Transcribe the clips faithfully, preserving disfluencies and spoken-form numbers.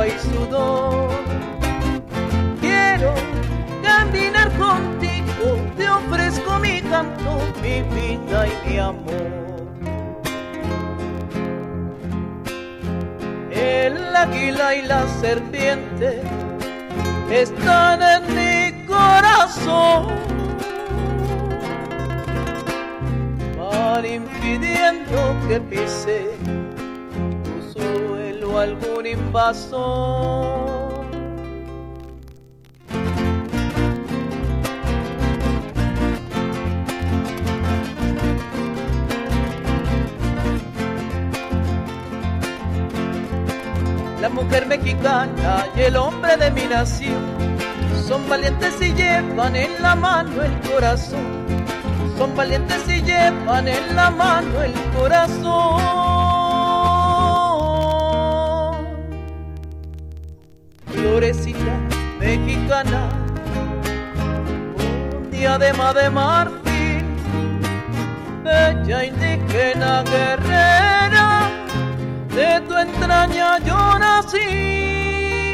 agua y sudor. Quiero caminar contigo, te ofrezco mi canto, mi vida y mi amor. El águila y la serpiente están en mi corazón, van impidiendo que pise tu suelo algún invasor. La mujer mexicana y el hombre de mi nación son valientes y llevan en la mano el corazón. Son valientes y llevan en la mano el corazón. Florecita mexicana, un diadema de marfil, bella indígena guerrera, de tu entraña yo nací.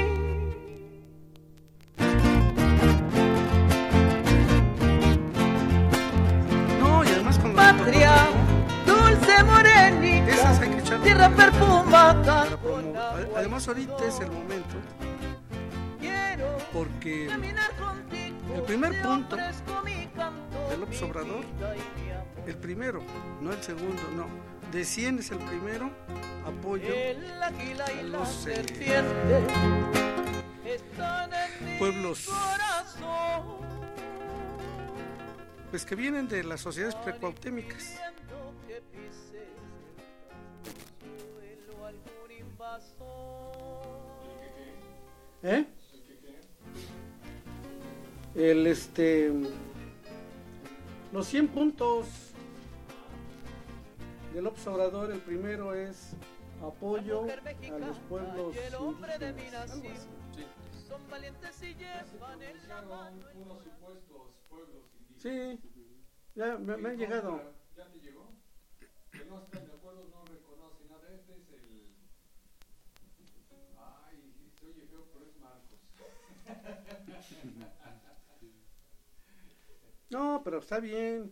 No, y además con Patria, dulce morenita, tierra perfumada. Además ahorita es el momento, porque el primer punto del López Obrador, el primero, no el segundo, no, de cien es el primero, apoyo a los eh, pueblos pues que vienen de las sociedades precuautémicas. ¿Eh? El este los cien puntos del López Obrador, el primero es apoyo a los pueblos indígenas. Algo así. Sí. Son valientes y llevan en la mano unos supuestos pueblos indígenas. Sí, ya me, me han llegado. ¿Ya te llegó? Que no están de acuerdo, no reconoce nada. Este es el... Ay, se oye feo, pero es Marcos. No, pero está bien.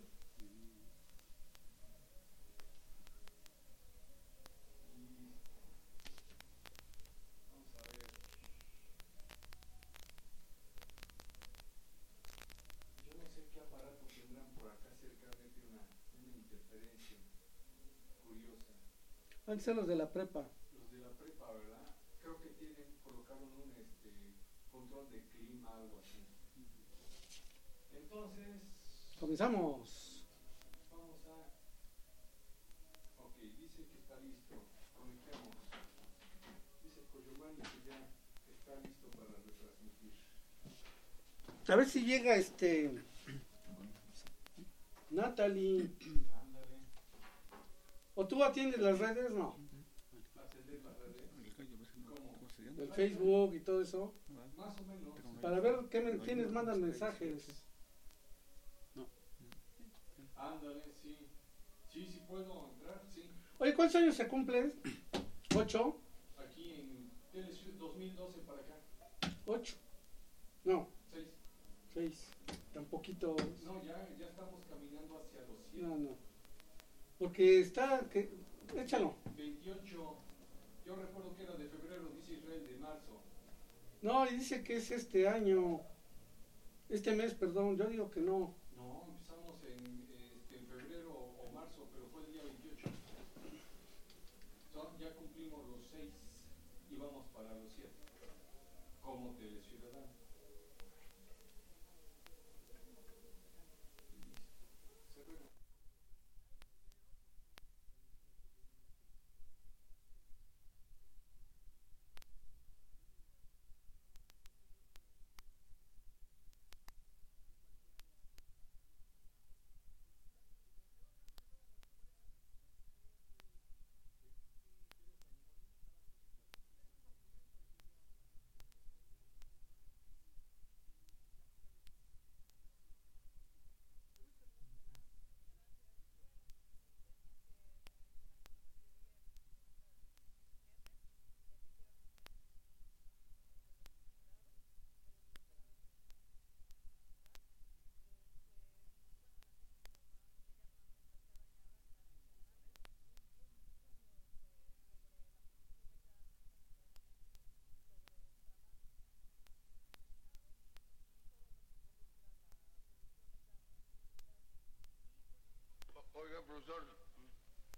Van a ser los de la prepa. Los de la prepa, ¿verdad? Creo que tienen, colocaron un este, control de clima, algo así. Entonces... Comenzamos. Vamos a... Ok, dice que está listo. Conectemos. Dice Coyomani que ya está listo para retransmitir. A ver si llega este... Natalie. ¿O tú atiendes las redes? No. ¿Atender las redes? ¿Cómo? El Facebook y todo eso. Más o menos. Para ver qué me tienes, mandan mensajes. No. Ándale, sí. Sí, sí puedo entrar, sí. Oye, ¿cuántos años se cumplen? ¿Ocho? Aquí en Telesur dos mil doce para acá. ¿Ocho? No. Seis. Seis. Tan poquito. No, ya, ya estamos caminando hacia los siete. No, no. Porque está... que échalo. veintiocho. Yo recuerdo que era de febrero, dice Israel, de marzo. No, y dice que es este año. Este mes, perdón. Yo digo que no. No, empezamos en, este, en febrero o marzo, pero fue el día veintiocho. Son, ya cumplimos los seis y vamos para los siete. Como Teleciudadano.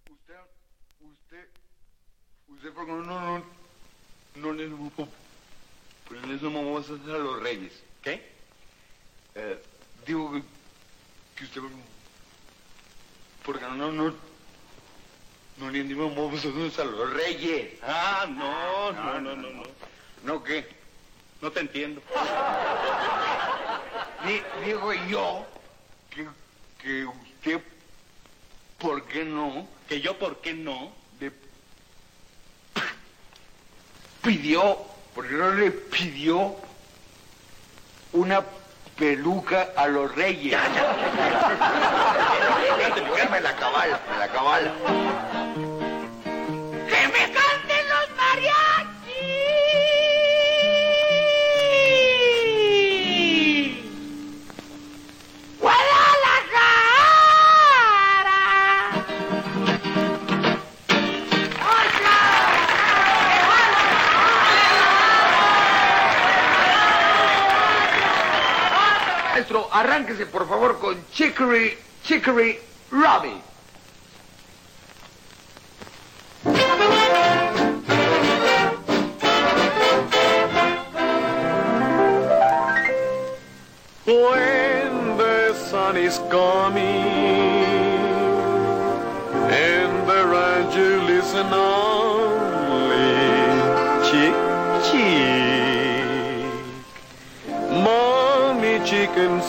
Usted, usted, usted, ¿por qué no, no, no le ponerle sus momos a los reyes? ¿Qué? Eh, digo que, que usted, ¿por qué no, no, no, no le dimos momos a los reyes? Ah, no, no, no, no, no. ¿No qué? No te entiendo. Di- digo yo que, que usted, ¿por qué no? Que yo, ¿por qué no? Le pidió, ¿por qué no le pidió una peluca a los reyes? Ya, ya. Me la cabala, me la cabala. ¡Que me canten los mariachis! Maestro, arránquese por favor con Chicory, Chicory, Robbie. When the sun is coming and the rancher listen only chick chick, mommy chicken's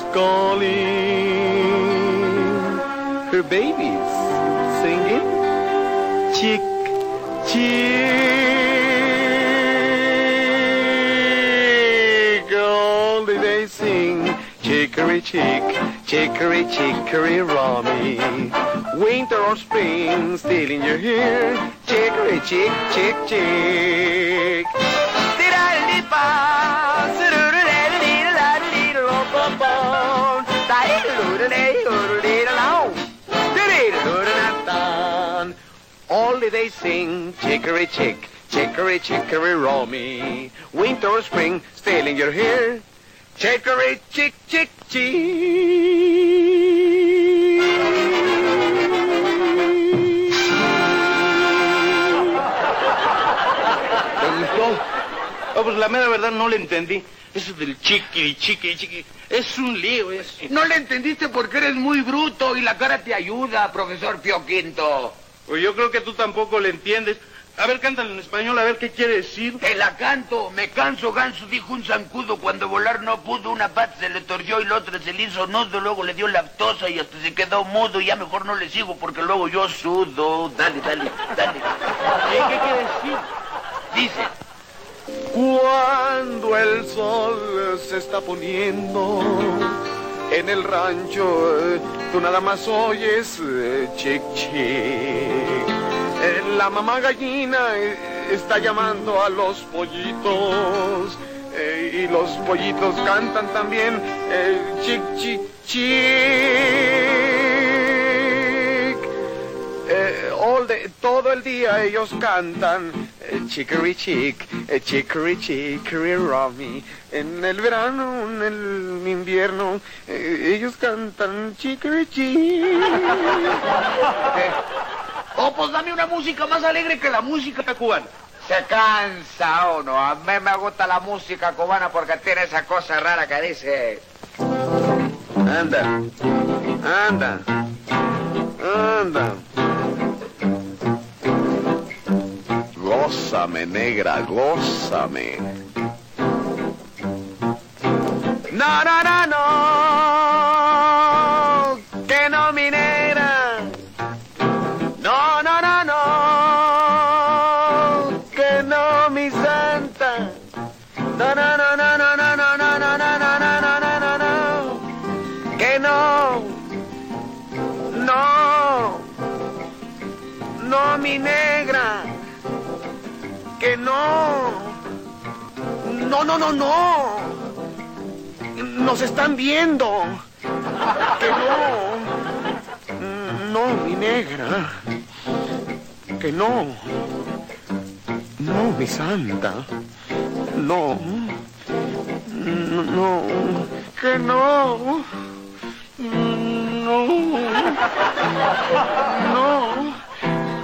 calling her babies singing chick chick, all the day sing chicory chick, chicory chicory rummy. Winter or spring, still in your hair, chicory chick, chick, chick. All the day sing chicory chick, chicory chicory rummy. Winter or spring, still in your hair, chicory chick, chick, chick. ¿Te gustó? Oh, pues la mera verdad no le entendí. Eso del chiqui, chiqui, chiqui. Es un lío, es... No le entendiste porque eres muy bruto y la cara te ayuda, profesor Pío Quinto. Pues yo creo que tú tampoco le entiendes. A ver, cántalo en español, a ver qué quiere decir. Te la canto, me canso ganso, dijo un zancudo, cuando volar no pudo, una pata se le torció y la otra se le hizo nudo, luego le dio lactosa y hasta se quedó mudo, y ya mejor no le sigo porque luego yo sudo. Dale, dale, dale. ¿Eh? ¿Qué quiere decir? Dice, Cuando el sol se está poniendo en el rancho, eh, tú nada más oyes eh, chic chic. Eh, la mamá gallina eh, está llamando a los pollitos eh, y los pollitos cantan también eh, chic chic chic. Eh, all the- todo el día ellos cantan eh, chicory chick, eh, chicory chicory rummy. En el verano, en el invierno, eh, ellos cantan chicory chick. eh, oh, pues dame una música más alegre que la música cubana. Se cansa uno. A mí me gusta la música cubana porque tiene esa cosa rara que dice... Anda, anda, anda. Gózame, negra, gózame. No, no, no, no, que no, mi negra. No, no, no, no, que no, mi santa. No, no, no, no, no, no, no, no, no, no, no, no, no, no, no, que no, no, no, mi negra, que no, no, no, no, no, nos están viendo, que no, no, mi negra, que no, no, mi santa, no, no, que no, no, no,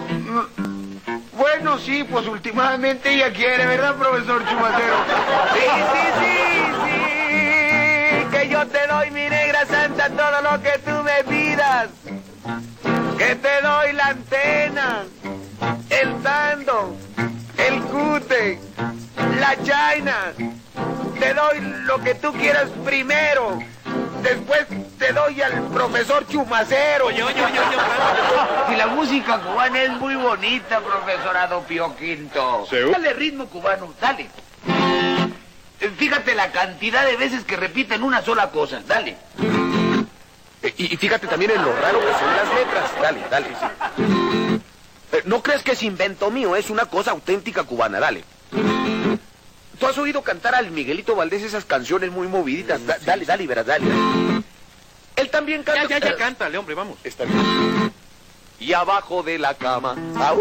sí, pues últimamente ella quiere, ¿verdad, profesor Chumacero? Sí, sí, sí, sí. Que yo te doy, mi negra santa, todo lo que tú me pidas. Que te doy la antena, el tando, el cute, la chaina. Te doy lo que tú quieras primero. Después te doy al profesor Chumacero. Oye, oye, oye, oye. Y la música cubana es muy bonita, profesorado Pío Quinto. ¿Sí? Dale ritmo cubano, dale. Fíjate la cantidad de veces que repiten una sola cosa, dale. Y, y fíjate también en lo raro que son las letras. Dale, dale, sí. Eh, no crees que es invento mío, es una cosa auténtica cubana, dale. ¿Tú has oído cantar al Miguelito Valdés esas canciones muy moviditas? Da, dale, dale, verás, dale. Él también canta... Ya, ya, ya, cántale, hombre, vamos. Está bien. Y abajo de la cama... ¡Au!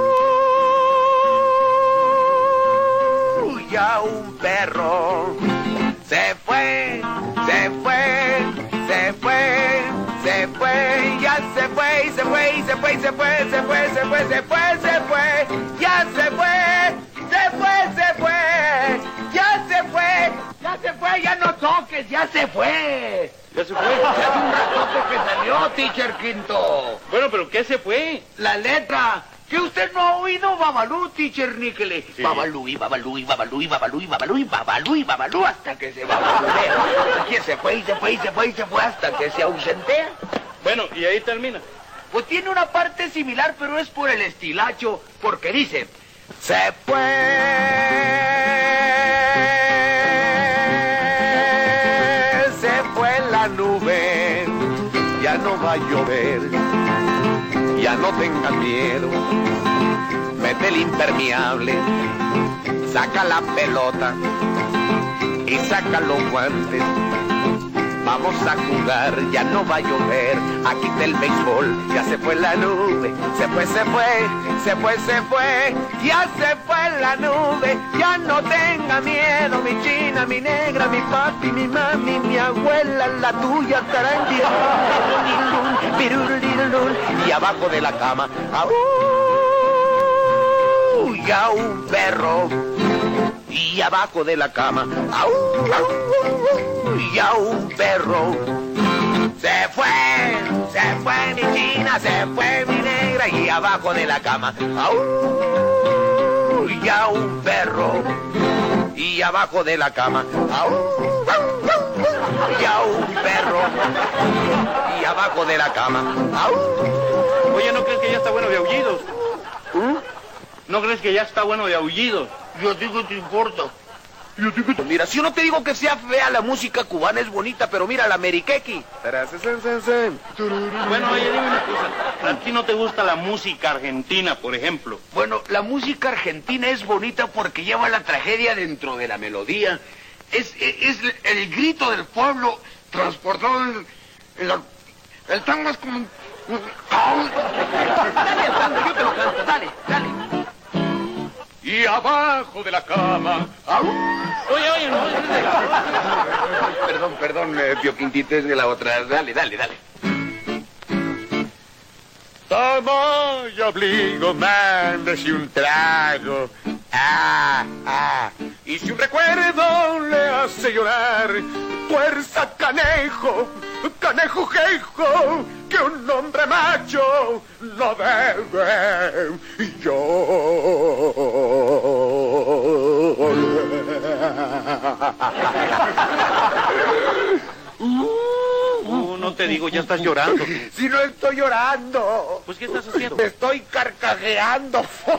Ya un perro se fue, se fue, se fue, se fue, ya se fue, se fue, se fue, se fue, se fue, se fue, se fue, se fue, ya se fue, se fue, se fue, ya se fue, ya se fue, ya no toques, ya se fue. ¿Ya se fue? Hace un ratote que salió, teacher Quinto. Bueno, pero ¿qué se fue? La letra. ¿Que usted no ha oído Babalú, teacher Níquele? Sí. Babalú y Babalú y Babalú y Babalú y Babalú y Babalú y Babalú hasta que se babaludea. Aquí se fue y se fue y se fue y se fue hasta que se ausentea. Bueno, y ahí termina. Pues tiene una parte similar, pero es por el estilacho, porque dice... Se fue, se fue la nube, ya no va a llover. Ya no tenga miedo, mete el impermeable, saca la pelota y saca los guantes. Vamos a jugar, ya no va a llover, aquí está el béisbol, ya se fue la nube, se fue, se fue, se fue, se fue, ya se fue la nube, ya no tenga miedo, mi china, mi negra, mi papi, mi mami, mi abuela, la tuya, tarangi, y abajo de la cama, ¡au! Ya un perro, y abajo de la cama, ¡au! Ya un perro se fue, se fue mi china, se fue mi negra y abajo de la cama, ¡au! Ya un perro y abajo de la cama, ¡au! Ya un perro y abajo de la cama, ¡au! Oye, ¿no crees que ya está bueno de aullidos? ¿Mm? ¿No crees que ya está bueno de aullidos? Yo digo, ¿te importa? Yo digo, mira, si yo no te digo que sea fea, la música cubana es bonita, pero mira, la meriquequi. Bueno, oye, dime una cosa. ¿A ti no te gusta la música argentina, por ejemplo? Bueno, la música argentina es bonita porque lleva la tragedia dentro de la melodía. Es, es, es el grito del pueblo transportado en, en la... El tango es como... Dale el tango, yo te lo canto, dale, dale. Y abajo de la cama... ¡Au! Oye, oye, no... Perdón, perdón, eh, Pío Quintito, es de la otra. Dale, dale, dale. Toma y obligo, mándese un trago. Ah, ah. Y si un recuerdo le hace llorar, fuerza canejo, canejo quejo, que un hombre macho no debe llorar. Uh, no te digo, ya estás llorando. Si no estoy llorando. Pues, ¿qué estás haciendo? Me estoy carcajeando.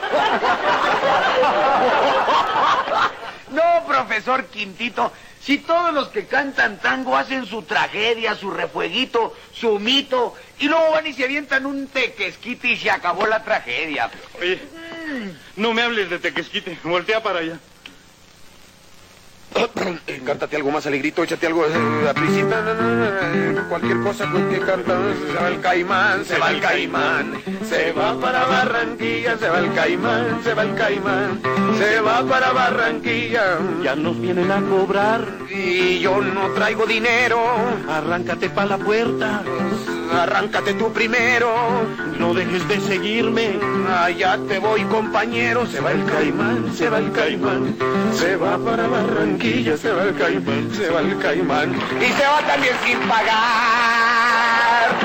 No, profesor Quintito. Si todos los que cantan tango hacen su tragedia, su refueguito, su mito, y luego van y se avientan un tequesquite y se acabó la tragedia. Oye, no me hables de tequesquite. Voltea para allá. Eh, cántate algo más alegrito, échate algo... Eh, a prisita. cualquier cosa con que cantar. Se va el caimán, se va el caimán, se va para Barranquilla, se va el caimán, se va el caimán, se va para Barranquilla. Ya nos vienen a cobrar y yo no traigo dinero. Arráncate pa' la puerta, arráncate tú primero. No dejes de seguirme, allá te voy compañero. Se va el caimán, se va el caimán, se va para Barranquilla, se va el caimán, se va el caimán y se va también sin pagar.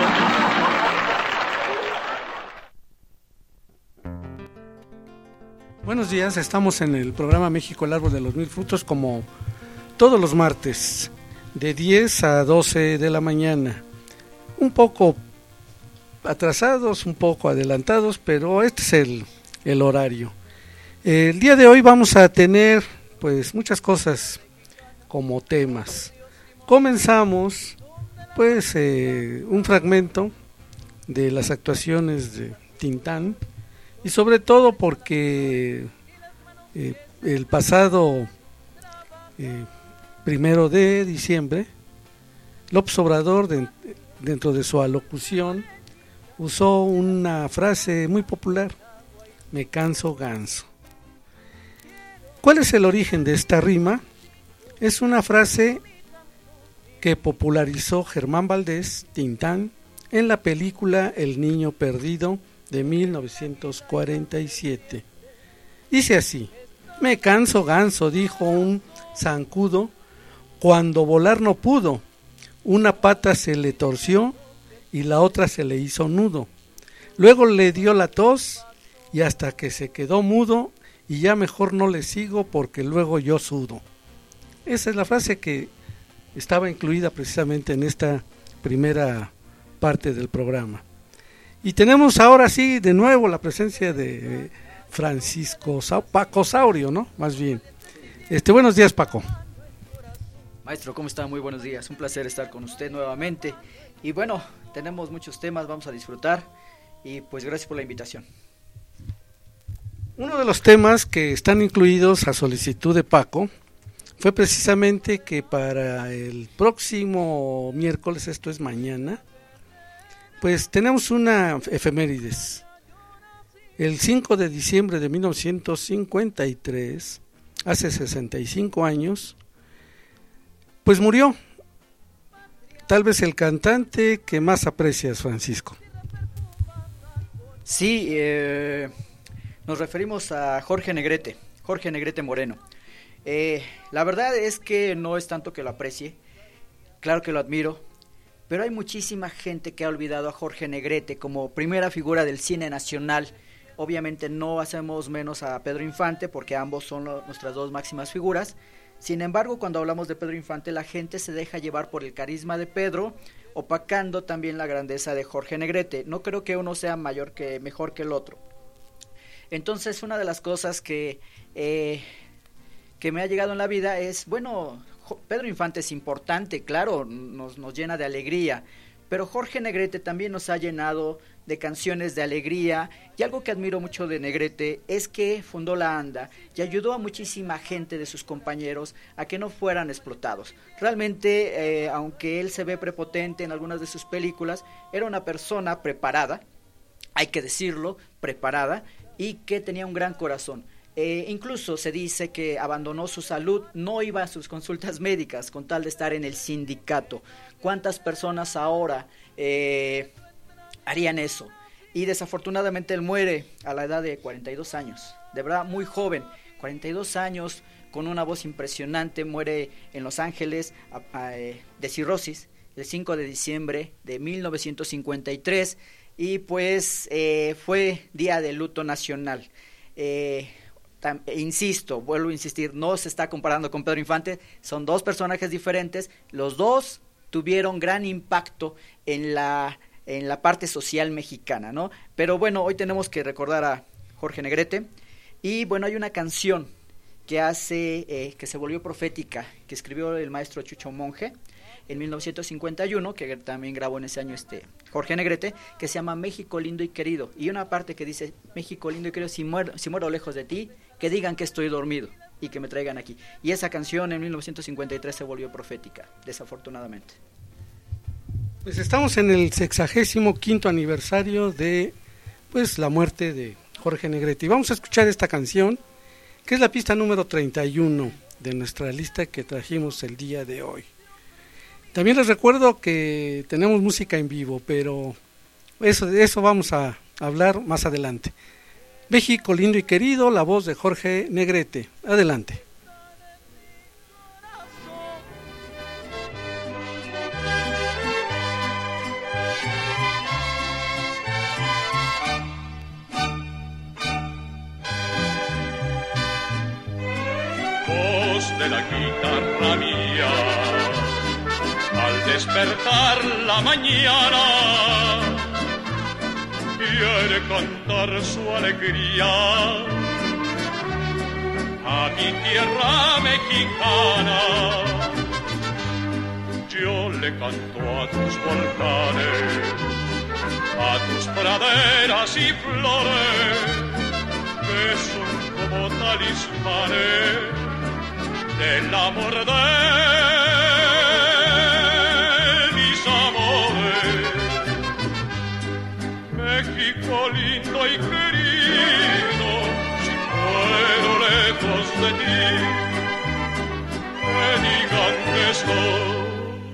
Buenos días, estamos en el programa México, el árbol de los mil frutos, como todos los martes, de diez a doce de la mañana. Un poco atrasados, un poco adelantados, pero este es el, el horario. El día de hoy vamos a tener pues muchas cosas como temas. Comenzamos pues eh, un fragmento de las actuaciones de Tintán, y sobre todo porque eh, el pasado eh, primero de diciembre López Obrador, de, dentro de su alocución, usó una frase muy popular: me canso ganso. ¿Cuál es el origen de esta rima? Es una frase que popularizó Germán Valdés, Tintán, en la película El Niño Perdido de mil novecientos cuarenta y siete. Dice así: me canso ganso, dijo un zancudo, cuando volar no pudo, una pata se le torció y la otra se le hizo nudo. Luego le dio la tos y hasta que se quedó mudo, y ya mejor no le sigo porque luego yo sudo. Esa es la frase que estaba incluida precisamente en esta primera parte del programa. Y tenemos ahora sí de nuevo la presencia de Francisco Sa- Paco Saurio, ¿no? Más bien. Este, buenos días, Paco. Maestro, ¿cómo está? Muy buenos días. Un placer estar con usted nuevamente. Y bueno, tenemos muchos temas, vamos a disfrutar. Y pues gracias por la invitación. Uno de los temas que están incluidos a solicitud de Paco fue precisamente que para el próximo miércoles, esto es mañana, pues tenemos una efemérides. El cinco de diciembre de mil novecientos cincuenta y tres, hace sesenta y cinco años, pues murió tal vez el cantante que más aprecias, Francisco. Sí, eh, nos referimos a Jorge Negrete, Jorge Negrete Moreno. Eh, la verdad es que no es tanto que lo aprecie, claro que lo admiro, pero hay muchísima gente que ha olvidado a Jorge Negrete como primera figura del cine nacional. Obviamente no hacemos menos a Pedro Infante porque ambos son lo, nuestras dos máximas figuras. Sin embargo, cuando hablamos de Pedro Infante, la gente se deja llevar por el carisma de Pedro, opacando también la grandeza de Jorge Negrete. No creo que uno sea mayor que mejor que el otro. Entonces, una de las cosas que eh, que me ha llegado en la vida es, bueno, Pedro Infante es importante, claro, nos, nos llena de alegría, pero Jorge Negrete también nos ha llenado de canciones de alegría, y algo que admiro mucho de Negrete es que fundó la ANDA y ayudó a muchísima gente de sus compañeros a que no fueran explotados. Realmente, eh, aunque él se ve prepotente en algunas de sus películas, era una persona preparada, hay que decirlo, preparada, y que tenía un gran corazón. Eh, incluso se dice que abandonó su salud, no iba a sus consultas médicas con tal de estar en el sindicato. ¿Cuántas personas ahora eh, harían eso? Y desafortunadamente él muere a la edad de cuarenta y dos años, de verdad muy joven, cuarenta y dos años, con una voz impresionante. Muere en Los Ángeles a, a, eh, de cirrosis el cinco de diciembre de mil novecientos cincuenta y tres, y pues eh, fue día de luto nacional. Eh, tam, insisto, vuelvo a insistir, no se está comparando con Pedro Infante, son dos personajes diferentes, los dos tuvieron gran impacto en la, en la parte social mexicana, ¿no? Pero bueno, hoy tenemos que recordar a Jorge Negrete, y bueno, hay una canción que hace, eh, que se volvió profética, que escribió el maestro Chucho Monje en mil novecientos cincuenta y uno, que también grabó en ese año este Jorge Negrete, que se llama México lindo y querido, y una parte que dice: México lindo y querido, si muero, si muero lejos de ti, que digan que estoy dormido y que me traigan aquí. Y esa canción en mil novecientos cincuenta y tres se volvió profética, desafortunadamente. Pues estamos en el sexagésimo quinto aniversario de pues la muerte de Jorge Negrete. Y vamos a escuchar esta canción, que es la pista número treinta y uno de nuestra lista que trajimos el día de hoy. También les recuerdo que tenemos música en vivo, pero eso, de eso vamos a hablar más adelante. México lindo y querido, la voz de Jorge Negrete. Adelante. Voz de la guitarra mía, al despertar la mañana, quiere cantar su alegría a mi tierra mexicana. Yo le canto a tus volcanes, a tus praderas y flores, que son como talismanes del amor de mis amores. México lindo y querido, si muero lejos de ti, me digan que estoy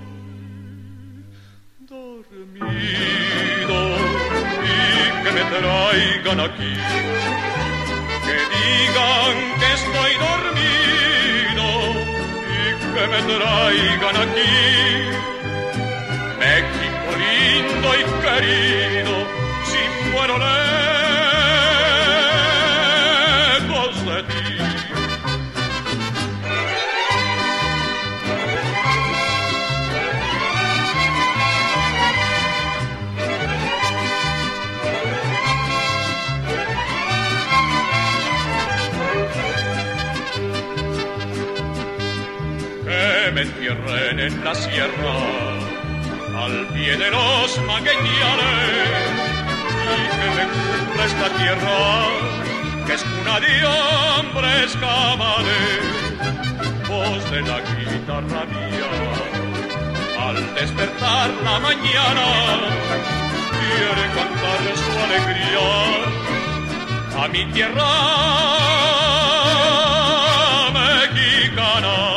dormido y que me traigan aquí, que digan que estoy dormido y que me traigan aquí. México lindo y querido, si muero lejos de ti. Que me entierren en la sierra, al pie de los magueñales, y que me cubra esta tierra, que es cuna de hombres cabales. Voz de la guitarra mía, al despertar la mañana, quiere cantar su alegría a mi tierra mexicana.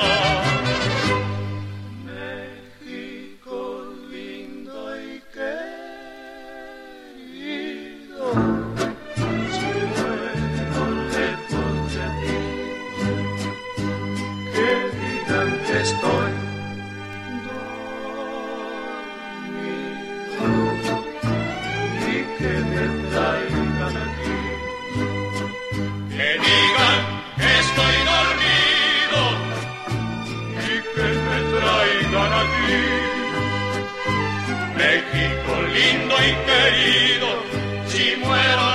Estoy dormido y que me traigan aquí, que digan que estoy dormido y que me traigan aquí. México lindo y querido, si muero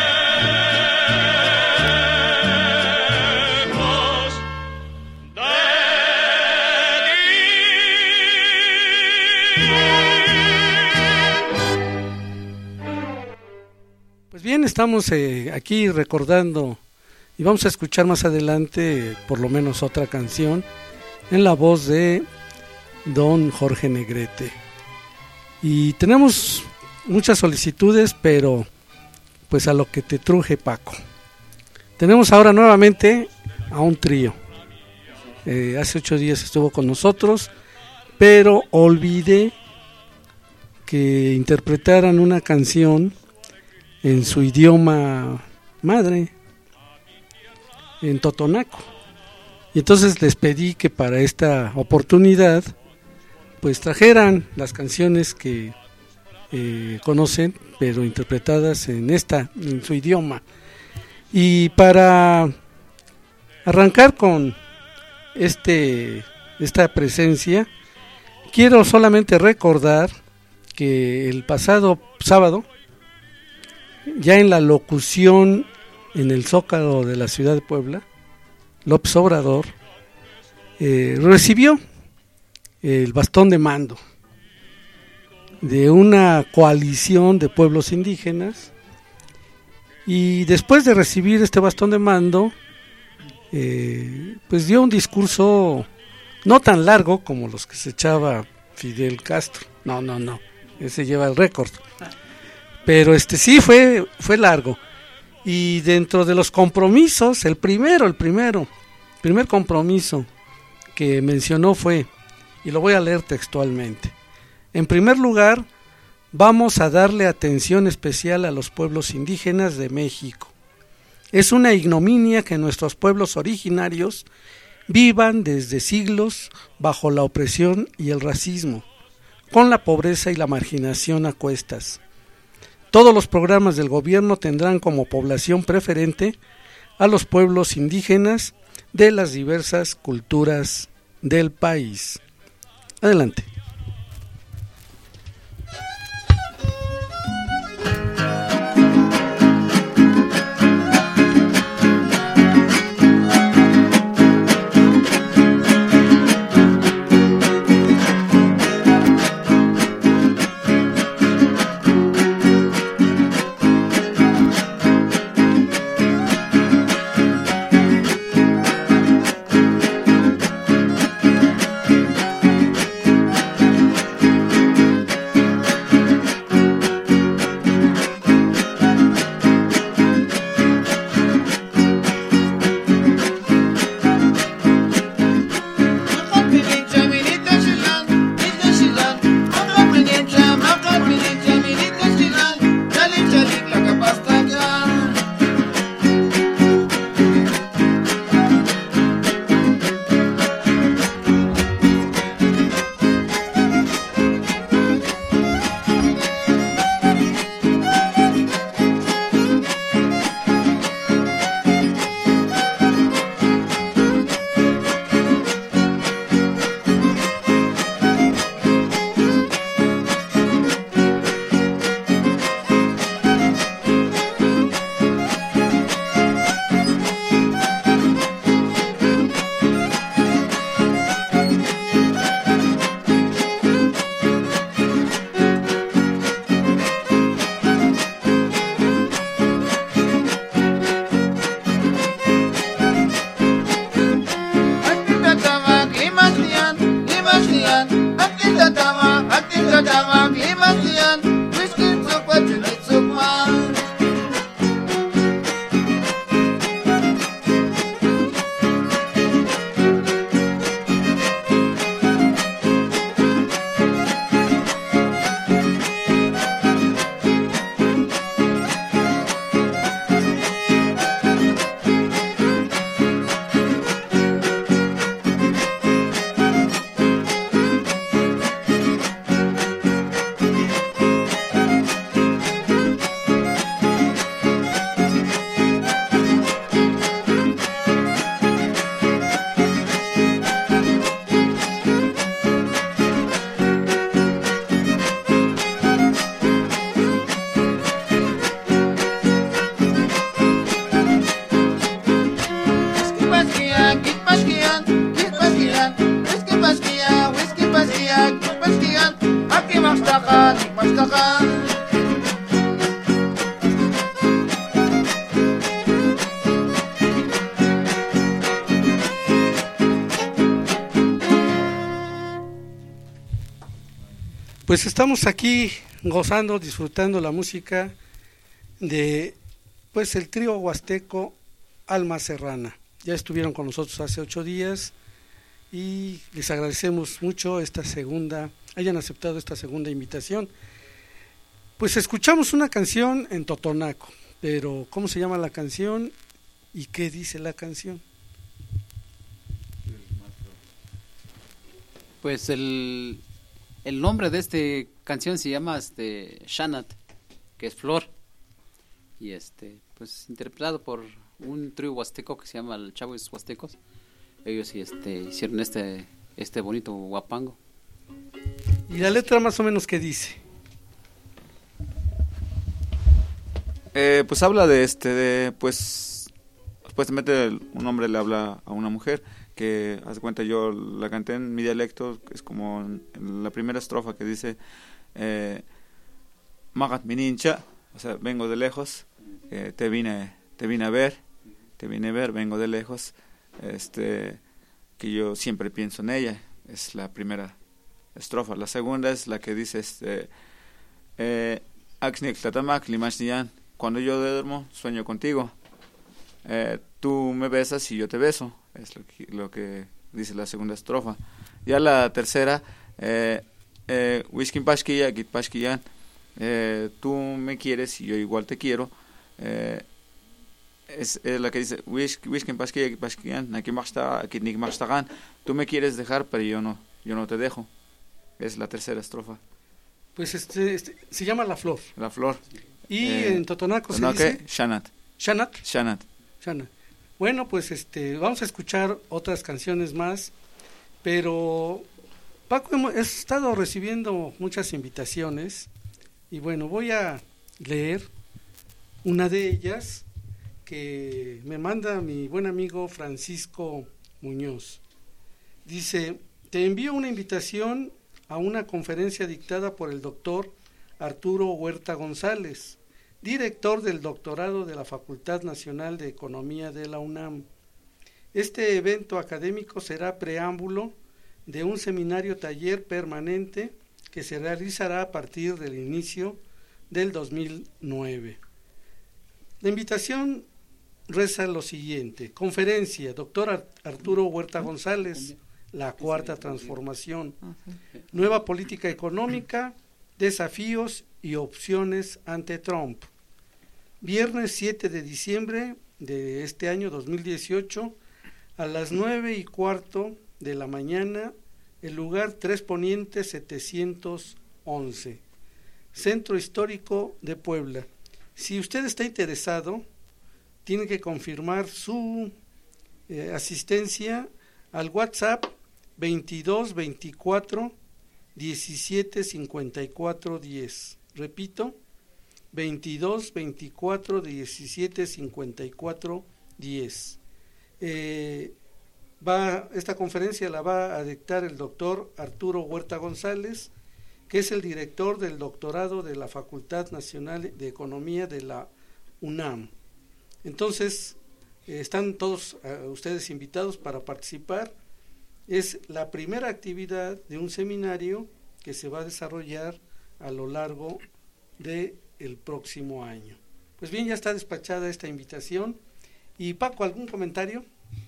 Bien, estamos eh, aquí recordando y vamos a escuchar más adelante por lo menos otra canción en la voz de don Jorge Negrete. Y tenemos muchas solicitudes, pero pues a lo que te truje, Paco. Tenemos ahora nuevamente a un trío. Eh, hace ocho días estuvo con nosotros, pero olvidé que interpretaran una canción en su idioma madre, en totonaco. Y entonces les pedí que para esta oportunidad pues trajeran las canciones que eh, conocen, pero interpretadas en esta, en su idioma. Y para arrancar con este esta presencia, quiero solamente recordar que el pasado sábado, ya en la locución en el Zócalo de la ciudad de Puebla, López Obrador eh, recibió el bastón de mando de una coalición de pueblos indígenas, y después de recibir este bastón de mando eh, pues dio un discurso no tan largo como los que se echaba Fidel Castro, No, no, no. Ese lleva el récord. Pero este sí fue, fue largo. Y dentro de los compromisos, el primero, el primero, primer compromiso que mencionó fue, y lo voy a leer textualmente. En primer lugar, vamos a darle atención especial a los pueblos indígenas de México. Es una ignominia que nuestros pueblos originarios vivan desde siglos bajo la opresión y el racismo, con la pobreza y la marginación a cuestas. Todos los programas del gobierno tendrán como población preferente a los pueblos indígenas de las diversas culturas del país. Adelante. Pues estamos aquí gozando, disfrutando la música de pues el trío huasteco Alma Serrana. Ya estuvieron con nosotros hace ocho días y les agradecemos mucho esta segunda, hayan aceptado esta segunda invitación. Pues escuchamos una canción en totonaco, pero ¿cómo se llama la canción y qué dice la canción? Pues el El nombre de esta canción se llama este Shanat, que es flor, y este pues interpretado por un trío huasteco que se llama el Chavos Huastecos. Ellos este hicieron este este bonito guapango. ¿Y la letra más o menos qué dice? Eh, pues habla de este de pues supuestamente un hombre le habla a una mujer, que hace cuenta, yo la canté en mi dialecto, es como en la primera estrofa que dice eh, Magat minincha, o sea, vengo de lejos, eh, te vine te vine a ver, te vine a ver, vengo de lejos, este que yo siempre pienso en ella, es la primera estrofa. La segunda es la que dice, este, eh, cuando yo duermo, sueño contigo. Eh, tú me besas y yo te beso. Es lo que, lo que dice la segunda estrofa. Ya la tercera, eh, eh, eh, tú me quieres y yo igual te quiero. Eh, es, es la que dice, tú me quieres dejar, pero yo no, yo no te dejo. Es la tercera estrofa. Pues este, este se llama La Flor. La Flor. Y eh, en Totonaco se ¿qué? dice Shanat. Shanat. Shanat. Shanat. Bueno, pues este vamos a escuchar otras canciones más, pero Paco, hemos, he estado recibiendo muchas invitaciones y bueno, voy a leer una de ellas que me manda mi buen amigo Francisco Muñoz. Dice, te envío una invitación a una conferencia dictada por el doctor Arturo Huerta González, director del doctorado de la Facultad Nacional de Economía de la UNAM. Este evento académico será preámbulo de un seminario taller permanente que se realizará a partir del inicio del dos mil nueve. La invitación reza lo siguiente: conferencia, doctor Arturo Huerta González, la cuarta transformación, nueva política económica, desafíos y opciones ante Trump. Viernes siete de diciembre de este año dos mil dieciocho a las nueve y cuarto de la mañana, el lugar Tres Poniente setecientos once, Centro Histórico de Puebla. Si usted está interesado, tiene que confirmar su eh, asistencia al WhatsApp veintidós veinticuatro diecisiete cincuenta y cuatro diez. Repito, veintidós veinticuatro diecisiete cincuenta y cuatro diez. Eh, va, esta conferencia la va a dictar el doctor Arturo Huerta González, que es el director del doctorado de la Facultad Nacional de Economía de la UNAM. Entonces, eh, están todos uh, ustedes invitados para participar. Es la primera actividad de un seminario que se va a desarrollar a lo largo del próximo año. Pues bien, ya está despachada esta invitación. Y Paco, ¿algún comentario?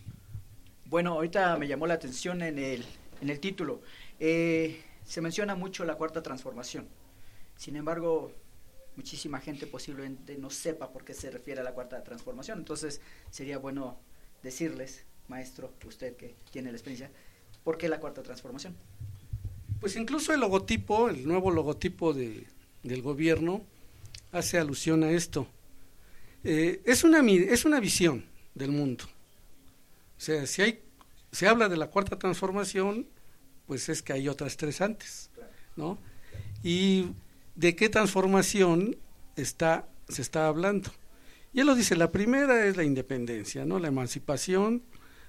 Bueno, ahorita me llamó la atención en el, en el título. Eh, se menciona mucho la cuarta transformación. Sin embargo, muchísima gente posiblemente no sepa por qué se refiere a la cuarta transformación. Entonces, sería bueno decirles, maestro, usted que tiene la experiencia, ¿por qué la cuarta transformación? Pues incluso el logotipo, el nuevo logotipo de, del gobierno, hace alusión a esto. Eh, es una es una visión del mundo. O sea, si hay se habla de la cuarta transformación, pues es que hay otras tres antes, ¿no? Y de qué transformación está se está hablando. Y él lo dice, la primera es la independencia, ¿no? La emancipación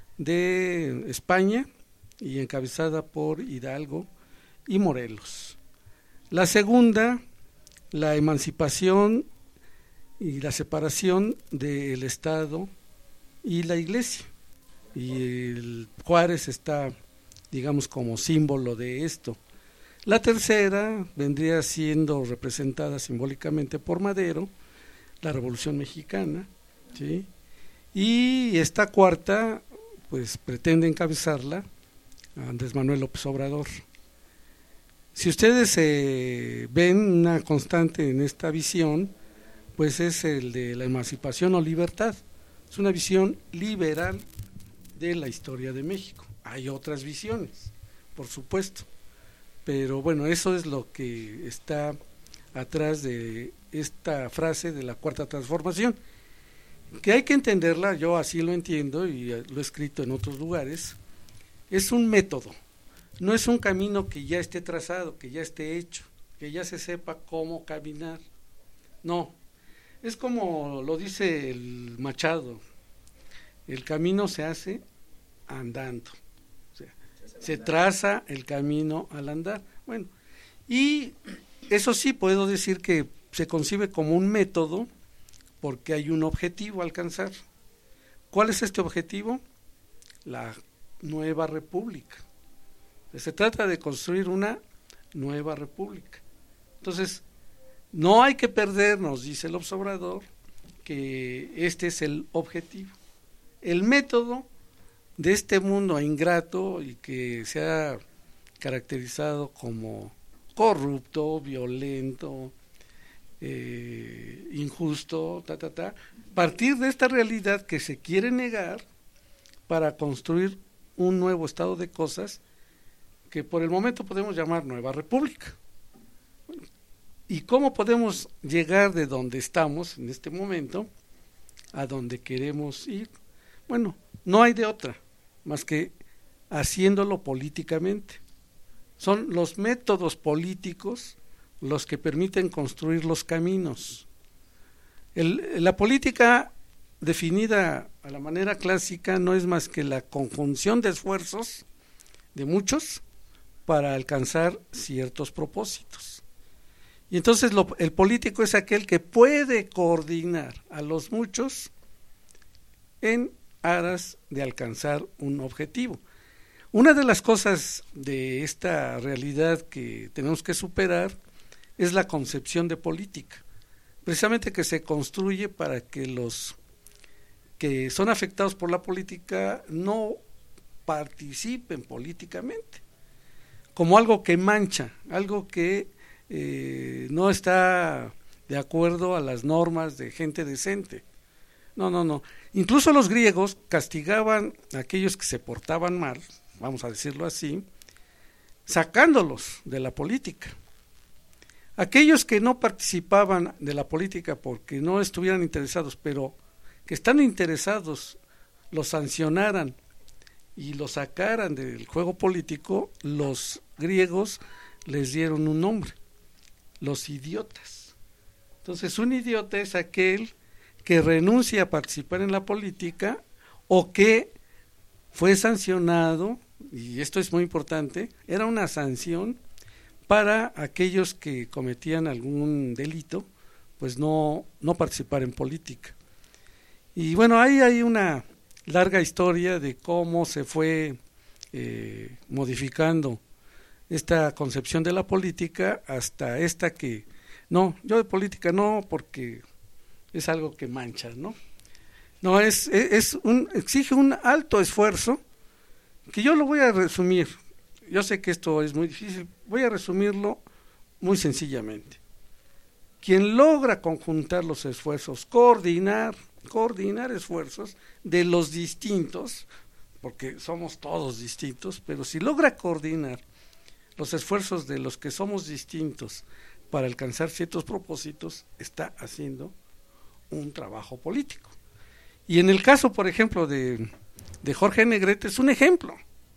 de España, y encabezada por Hidalgo y Morelos. La segunda, la emancipación y la separación del Estado y la Iglesia. Y el Juárez está, digamos, como símbolo de esto. La tercera vendría siendo representada simbólicamente por Madero, la Revolución Mexicana, ¿sí? Y esta cuarta, pues pretende encabezarla Andrés Manuel López Obrador. Si ustedes eh, ven una constante en esta visión, pues es el de la emancipación o libertad. Es una visión liberal de la historia de México. Hay otras visiones, por supuesto, pero bueno, eso es lo que está atrás de esta frase de la cuarta transformación, que hay que entenderla, yo así lo entiendo y lo he escrito en otros lugares. Es un método, no es un camino que ya esté trazado, que ya esté hecho, que ya se sepa cómo caminar. No, es como lo dice el Machado, el camino se hace andando, o sea, se traza el camino al andar. Bueno, y eso sí puedo decir que se concibe como un método porque hay un objetivo a alcanzar. ¿Cuál es este objetivo? La nueva república. Se trata de construir una nueva república. Entonces, no hay que perdernos, dice el observador, que este es el objetivo. El método de este mundo ingrato y que se ha caracterizado como corrupto, violento, eh, injusto, ta, ta, ta, partir de esta realidad que se quiere negar para construir un nuevo estado de cosas que por el momento podemos llamar Nueva República. ¿Y cómo podemos llegar de donde estamos en este momento a donde queremos ir? Bueno, no hay de otra, más que haciéndolo políticamente. Son los métodos políticos los que permiten construir los caminos. El, la política definida a la manera clásica no es más que la conjunción de esfuerzos de muchos para alcanzar ciertos propósitos. Y entonces lo, el político es aquel que puede coordinar a los muchos en aras de alcanzar un objetivo. Una de las cosas de esta realidad que tenemos que superar es la concepción de política, precisamente que se construye para que los que son afectados por la política no participen políticamente, como algo que mancha, algo que eh, no está de acuerdo a las normas de gente decente. No, no, no. Incluso los griegos castigaban a aquellos que se portaban mal, vamos a decirlo así, sacándolos de la política. Aquellos que no participaban de la política porque no estuvieran interesados, pero que están interesados, los sancionaran y los sacaran del juego político, los griegos les dieron un nombre, los idiotas. Entonces, un idiota es aquel que renuncia a participar en la política o que fue sancionado, y esto es muy importante, era una sanción para aquellos que cometían algún delito, pues no, no participar en política. Y bueno, ahí hay una larga historia de cómo se fue eh, modificando esta concepción de la política hasta esta que, no, yo de política no, porque es algo que mancha, ¿no? No, es, es un, exige un alto esfuerzo, que yo lo voy a resumir. Yo sé que esto es muy difícil, voy a resumirlo muy sencillamente. Quien logra conjuntar los esfuerzos, coordinar, coordinar esfuerzos de los distintos, porque somos todos distintos, pero si logra coordinar los esfuerzos de los que somos distintos para alcanzar ciertos propósitos, está haciendo un trabajo político. Y en el caso, por ejemplo, de, de Jorge Negrete, es un ejemplo.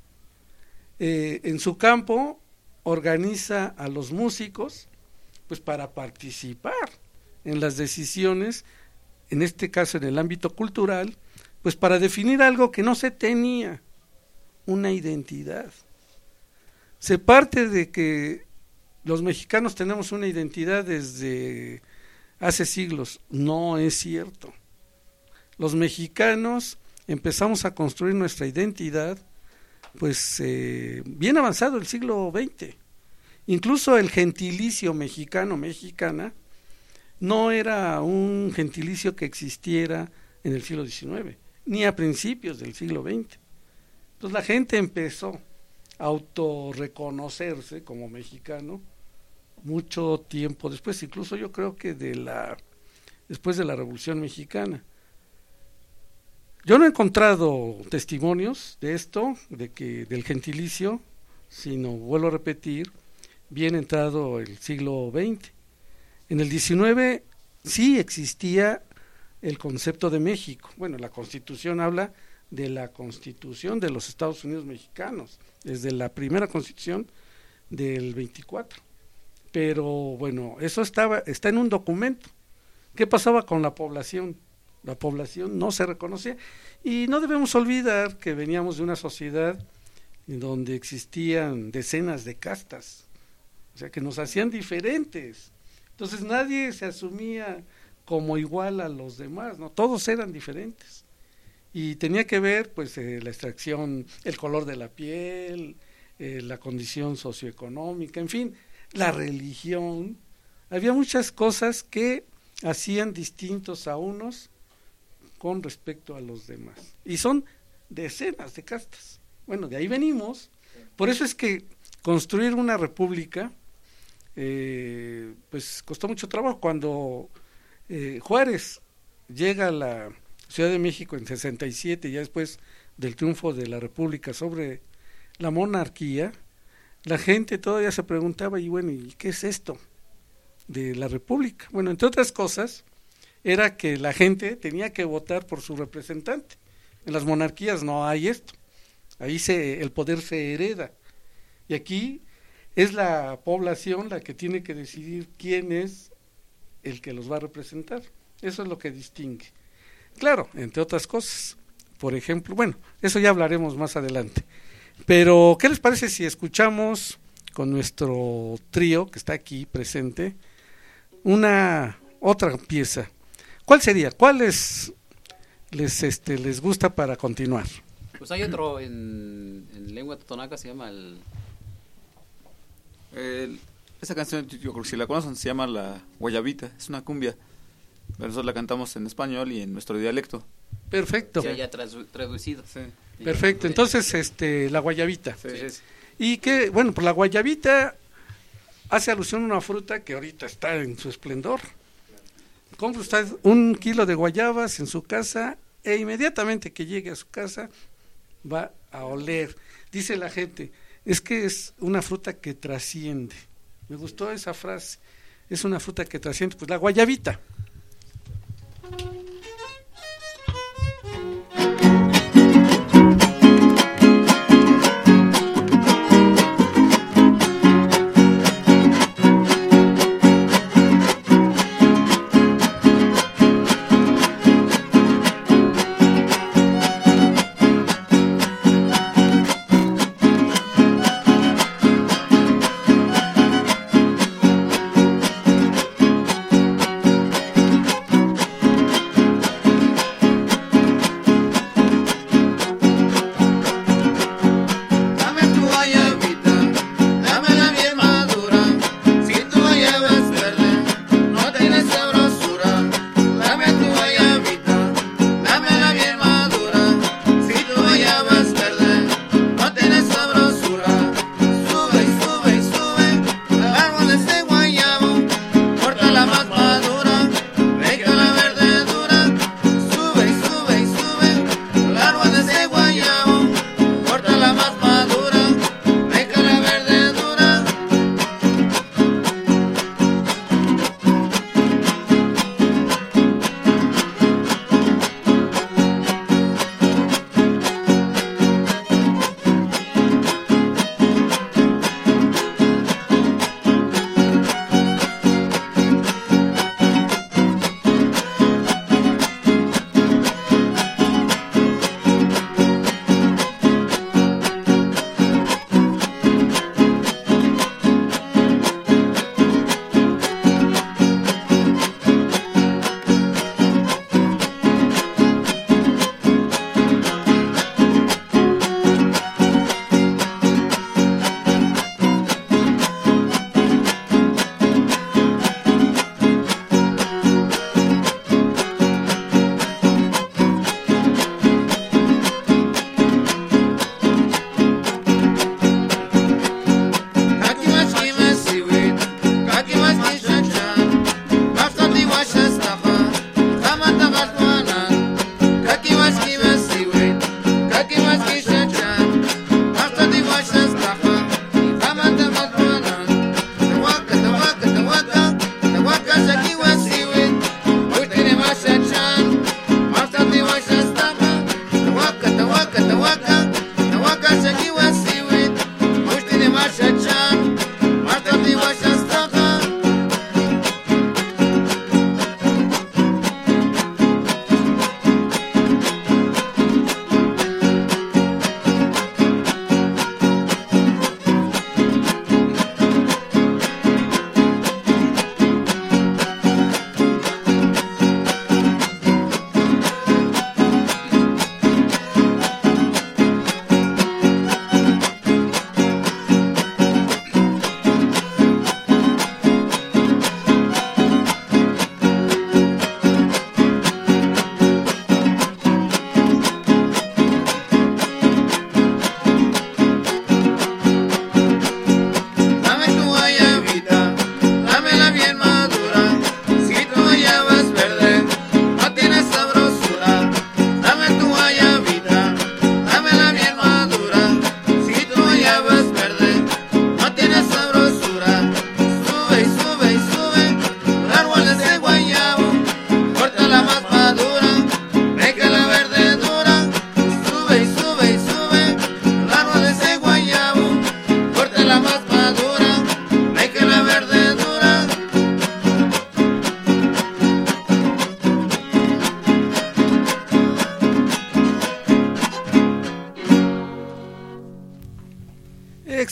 Eh, en su campo organiza a los músicos pues para participar en las decisiones, en este caso en el ámbito cultural, pues para definir algo que no se tenía, una identidad. Se parte de que los mexicanos tenemos una identidad desde hace siglos. No es cierto. Los mexicanos empezamos a construir nuestra identidad pues eh, bien avanzado el siglo veinte. Incluso el gentilicio mexicano, mexicana, no era un gentilicio que existiera en el siglo diecinueve, ni a principios del siglo veinte. Entonces la gente empezó a autorreconocerse como mexicano mucho tiempo después, incluso yo creo que de la después de la Revolución Mexicana. Yo no he encontrado testimonios de esto, de que del gentilicio, sino, vuelvo a repetir, bien entrado el siglo veinte. En el diecinueve sí existía el concepto de México. Bueno, la Constitución habla de la Constitución de los Estados Unidos mexicanos, desde la primera Constitución del veinticuatro. Pero bueno, eso estaba está en un documento. ¿Qué pasaba con la población? La población no se reconocía, y no debemos olvidar que veníamos de una sociedad en donde existían decenas de castas, o sea que nos hacían diferentes. Entonces nadie se asumía como igual a los demás, no, todos eran diferentes, y tenía que ver pues eh, la extracción, el color de la piel, eh, la condición socioeconómica, en fin, la religión. Había muchas cosas que hacían distintos a unos con respecto a los demás. Y son decenas de castas. Bueno, de ahí venimos. Por eso es que construir una república, eh, pues costó mucho trabajo. Cuando eh, Juárez llega a la Ciudad de México en sesenta y siete, ya después del triunfo de la república sobre la monarquía, la gente todavía se preguntaba, y bueno, ¿y qué es esto de la república? Bueno, entre otras cosas, era que la gente tenía que votar por su representante. En las monarquías no hay esto. Ahí se, el poder se hereda. Y aquí es la población la que tiene que decidir quién es el que los va a representar. Eso es lo que distingue. Claro, entre otras cosas. Por ejemplo, bueno, eso ya hablaremos más adelante. Pero, ¿qué les parece si escuchamos con nuestro trío que está aquí presente una otra pieza? ¿Cuál sería? ¿Cuál les, les, este, les gusta para continuar? Pues hay otro en, en lengua totonaca, se llama el... el... Esa canción, yo creo que si la conocen, se llama La Guayabita, es una cumbia. Nosotros la cantamos en español y en nuestro dialecto. Perfecto. Ya, ya tradu- traducido. Sí. Perfecto, entonces este la guayabita. Sí, sí, sí. Y que, bueno, pues la guayabita hace alusión a una fruta que ahorita está en su esplendor. Compra usted un kilo de guayabas en su casa e inmediatamente que llegue a su casa va a oler. Dice la gente, es que es una fruta que trasciende. Me gustó esa frase, es una fruta que trasciende. Pues la guayabita.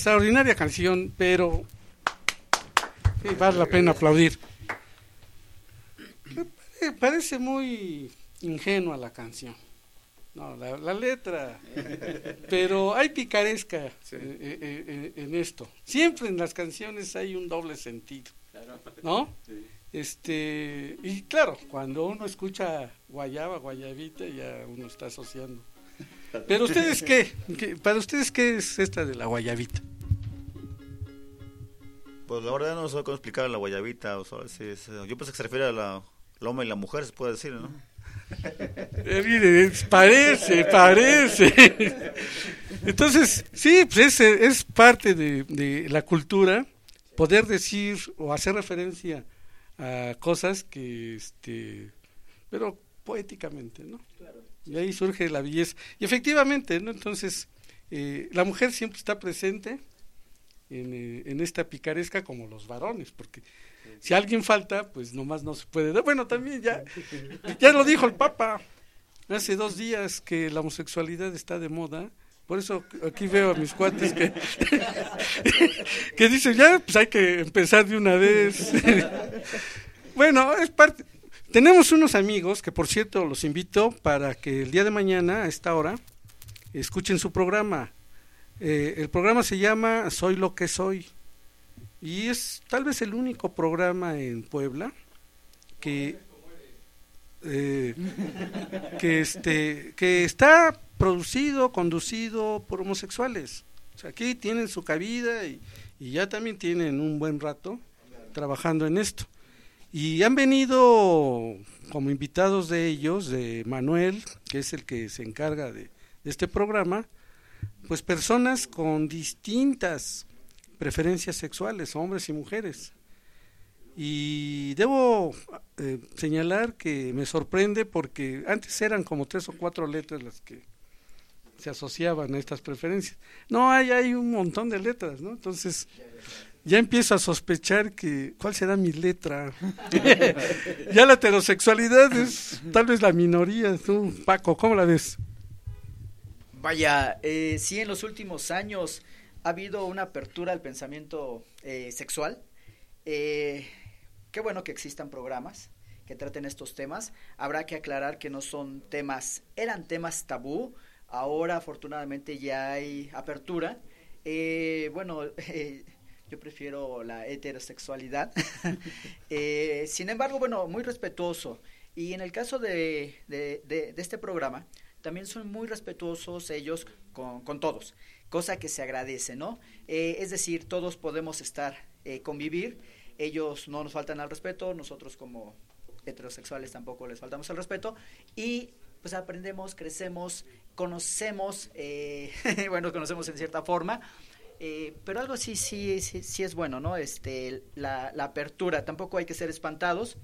extraordinaria canción, pero sí, vale la pena aplaudir. Me parece muy ingenua la canción. No, la, la letra, pero hay picaresca sí. en, en, en esto. Siempre en las canciones hay un doble sentido, ¿no? Sí. Este, y claro, cuando uno escucha guayaba, guayabita, ya uno está asociando. Pero ustedes qué, ¿Qué para ustedes qué es esta de la guayabita? Pues la verdad no sé cómo explicar la guayabita, o sea, si es, yo pensé que se refiere a la, el hombre y la mujer, se puede decir, ¿no? Eh, mire, parece, parece. Entonces, sí, pues es, es parte de, de la cultura poder decir o hacer referencia a cosas que, este, pero poéticamente, ¿no? Claro. Y ahí surge la belleza. Y efectivamente, ¿no? Entonces, eh, la mujer siempre está presente en, eh, en esta picaresca como los varones, porque si alguien falta, pues nomás no se puede dar. Bueno, también ya, ya lo dijo el Papa hace dos días que la homosexualidad está de moda. Por eso aquí veo a mis cuates que, que dicen, ya, pues hay que empezar de una vez. Bueno, es parte. Tenemos unos amigos que, por cierto, los invito para que el día de mañana, a esta hora, escuchen su programa. Eh, el programa se llama Soy lo que soy. Y es tal vez el único programa en Puebla que eh, que este que está producido, conducido por homosexuales. O sea, aquí tienen su cabida y, y ya también tienen un buen rato trabajando en esto. Y han venido como invitados de ellos, de Manuel, que es el que se encarga de, de este programa, pues personas con distintas preferencias sexuales, hombres y mujeres. Y debo eh, señalar que me sorprende porque antes eran como tres o cuatro letras las que se asociaban a estas preferencias. No, hay, hay un montón de letras, ¿no? Entonces ya empiezo a sospechar que ¿cuál será mi letra? Ya la heterosexualidad es tal vez la minoría. Tú, Paco, ¿cómo la ves? Vaya, eh, sí, en los últimos años ha habido una apertura al pensamiento eh, sexual. Eh, qué bueno que existan programas que traten estos temas. Habrá que aclarar que no son temas, eran temas tabú. Ahora afortunadamente ya hay apertura. Eh, bueno, eh, yo prefiero la heterosexualidad. eh, sin embargo, bueno, muy respetuoso. Y en el caso de, de, de, de este programa, también son muy respetuosos ellos con, con todos, cosa que se agradece, ¿no? Eh, es decir, todos podemos estar, eh, convivir, ellos no nos faltan al respeto, nosotros como heterosexuales tampoco les faltamos al respeto, y pues aprendemos, crecemos, conocemos, eh, bueno, conocemos en cierta forma, eh, pero algo sí, sí, sí, sí es bueno, ¿no? Este, la, la apertura, tampoco hay que ser espantados,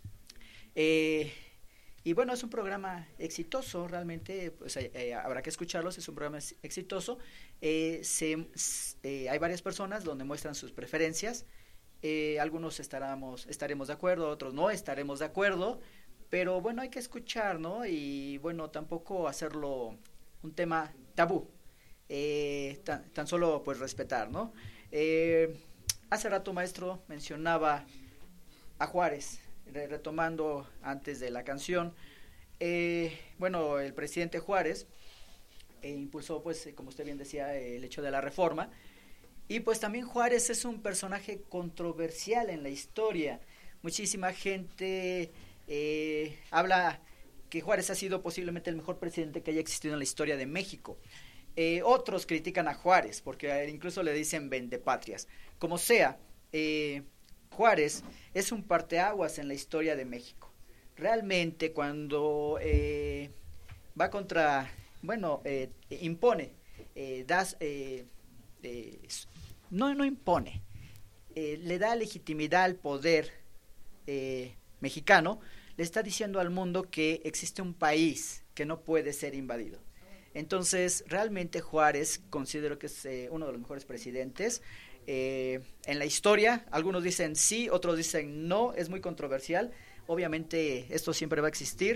eh, y bueno, es un programa exitoso, realmente, pues eh, habrá que escucharlos, es un programa exitoso, eh, se, eh, hay varias personas donde muestran sus preferencias, eh, algunos estaremos, estaremos de acuerdo, otros no estaremos de acuerdo, pero bueno, hay que escuchar, ¿no? Y bueno, tampoco hacerlo un tema tabú, eh, tan, tan solo pues respetar, ¿no? Eh, hace rato, maestro, mencionaba a Juárez, retomando antes de la canción, eh, bueno, el presidente Juárez eh, impulsó, pues, como usted bien decía, el hecho de la reforma, y pues también Juárez es un personaje controversial en la historia. Muchísima gente eh, habla que Juárez ha sido posiblemente el mejor presidente que haya existido en la historia de México. Eh, otros critican a Juárez, porque incluso le dicen vendepatrias. Como sea, eh, Juárez es un parteaguas en la historia de México. Realmente cuando eh, va contra, bueno, eh, impone, eh, das, eh, eh, no, no impone, eh, le da legitimidad al poder eh, mexicano, le está diciendo al mundo que existe un país que no puede ser invadido. Entonces, realmente Juárez considero que es eh, uno de los mejores presidentes. Eh, en la historia, algunos dicen sí, otros dicen no, es muy controversial, obviamente esto siempre va a existir,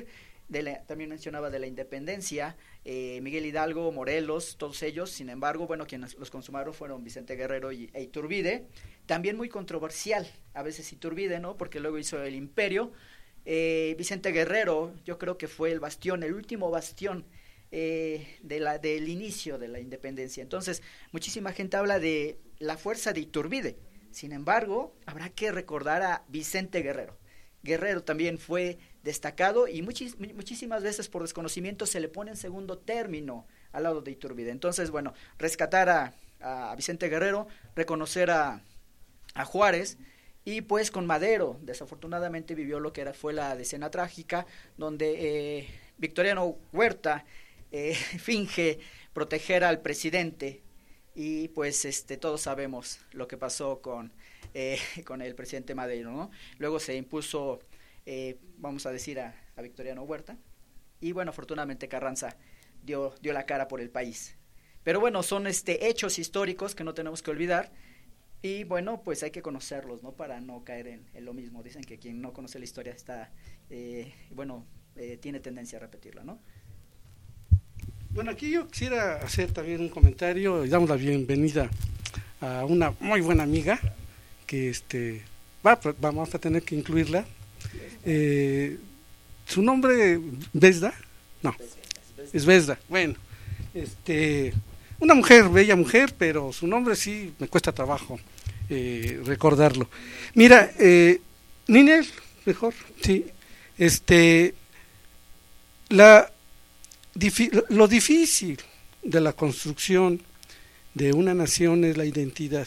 de la, también mencionaba de la independencia, eh, Miguel Hidalgo, Morelos, todos ellos. Sin embargo, bueno, quienes los consumaron fueron Vicente Guerrero y, e Iturbide. También muy controversial, a veces Iturbide, ¿no? Porque luego hizo el imperio. Eh, Vicente Guerrero, yo creo que fue el bastión, el último bastión eh, de la, del inicio de la independencia. Entonces, muchísima gente habla de la fuerza de Iturbide. Sin embargo, habrá que recordar a Vicente Guerrero. Guerrero también fue destacado y muchis, muchísimas veces por desconocimiento se le pone en segundo término al lado de Iturbide. Entonces, bueno, rescatar a, a Vicente Guerrero, reconocer a, a Juárez, y pues con Madero, desafortunadamente vivió lo que era, fue la decena trágica, donde eh, Victoriano Huerta eh, finge proteger al presidente, y pues este todos sabemos lo que pasó con eh, con el presidente Madero, ¿no? Luego se impuso, eh, vamos a decir, a, a Victoriano Huerta, y bueno, afortunadamente Carranza dio dio la cara por el país. Pero bueno, son este hechos históricos que no tenemos que olvidar, y bueno, pues hay que conocerlos, ¿no? Para no caer en, en lo mismo. Dicen que quien no conoce la historia está, eh, bueno, eh, tiene tendencia a repetirla, ¿no? Bueno, aquí yo quisiera hacer también un comentario y damos la bienvenida a una muy buena amiga que este va, vamos a tener que incluirla. Eh, su nombre, Vesda, no, es Vesda. Bueno, este, una mujer, bella mujer, pero su nombre sí me cuesta trabajo eh, recordarlo. Mira, eh, Ninel, mejor, sí, este, la lo difícil de la construcción de una nación es la identidad.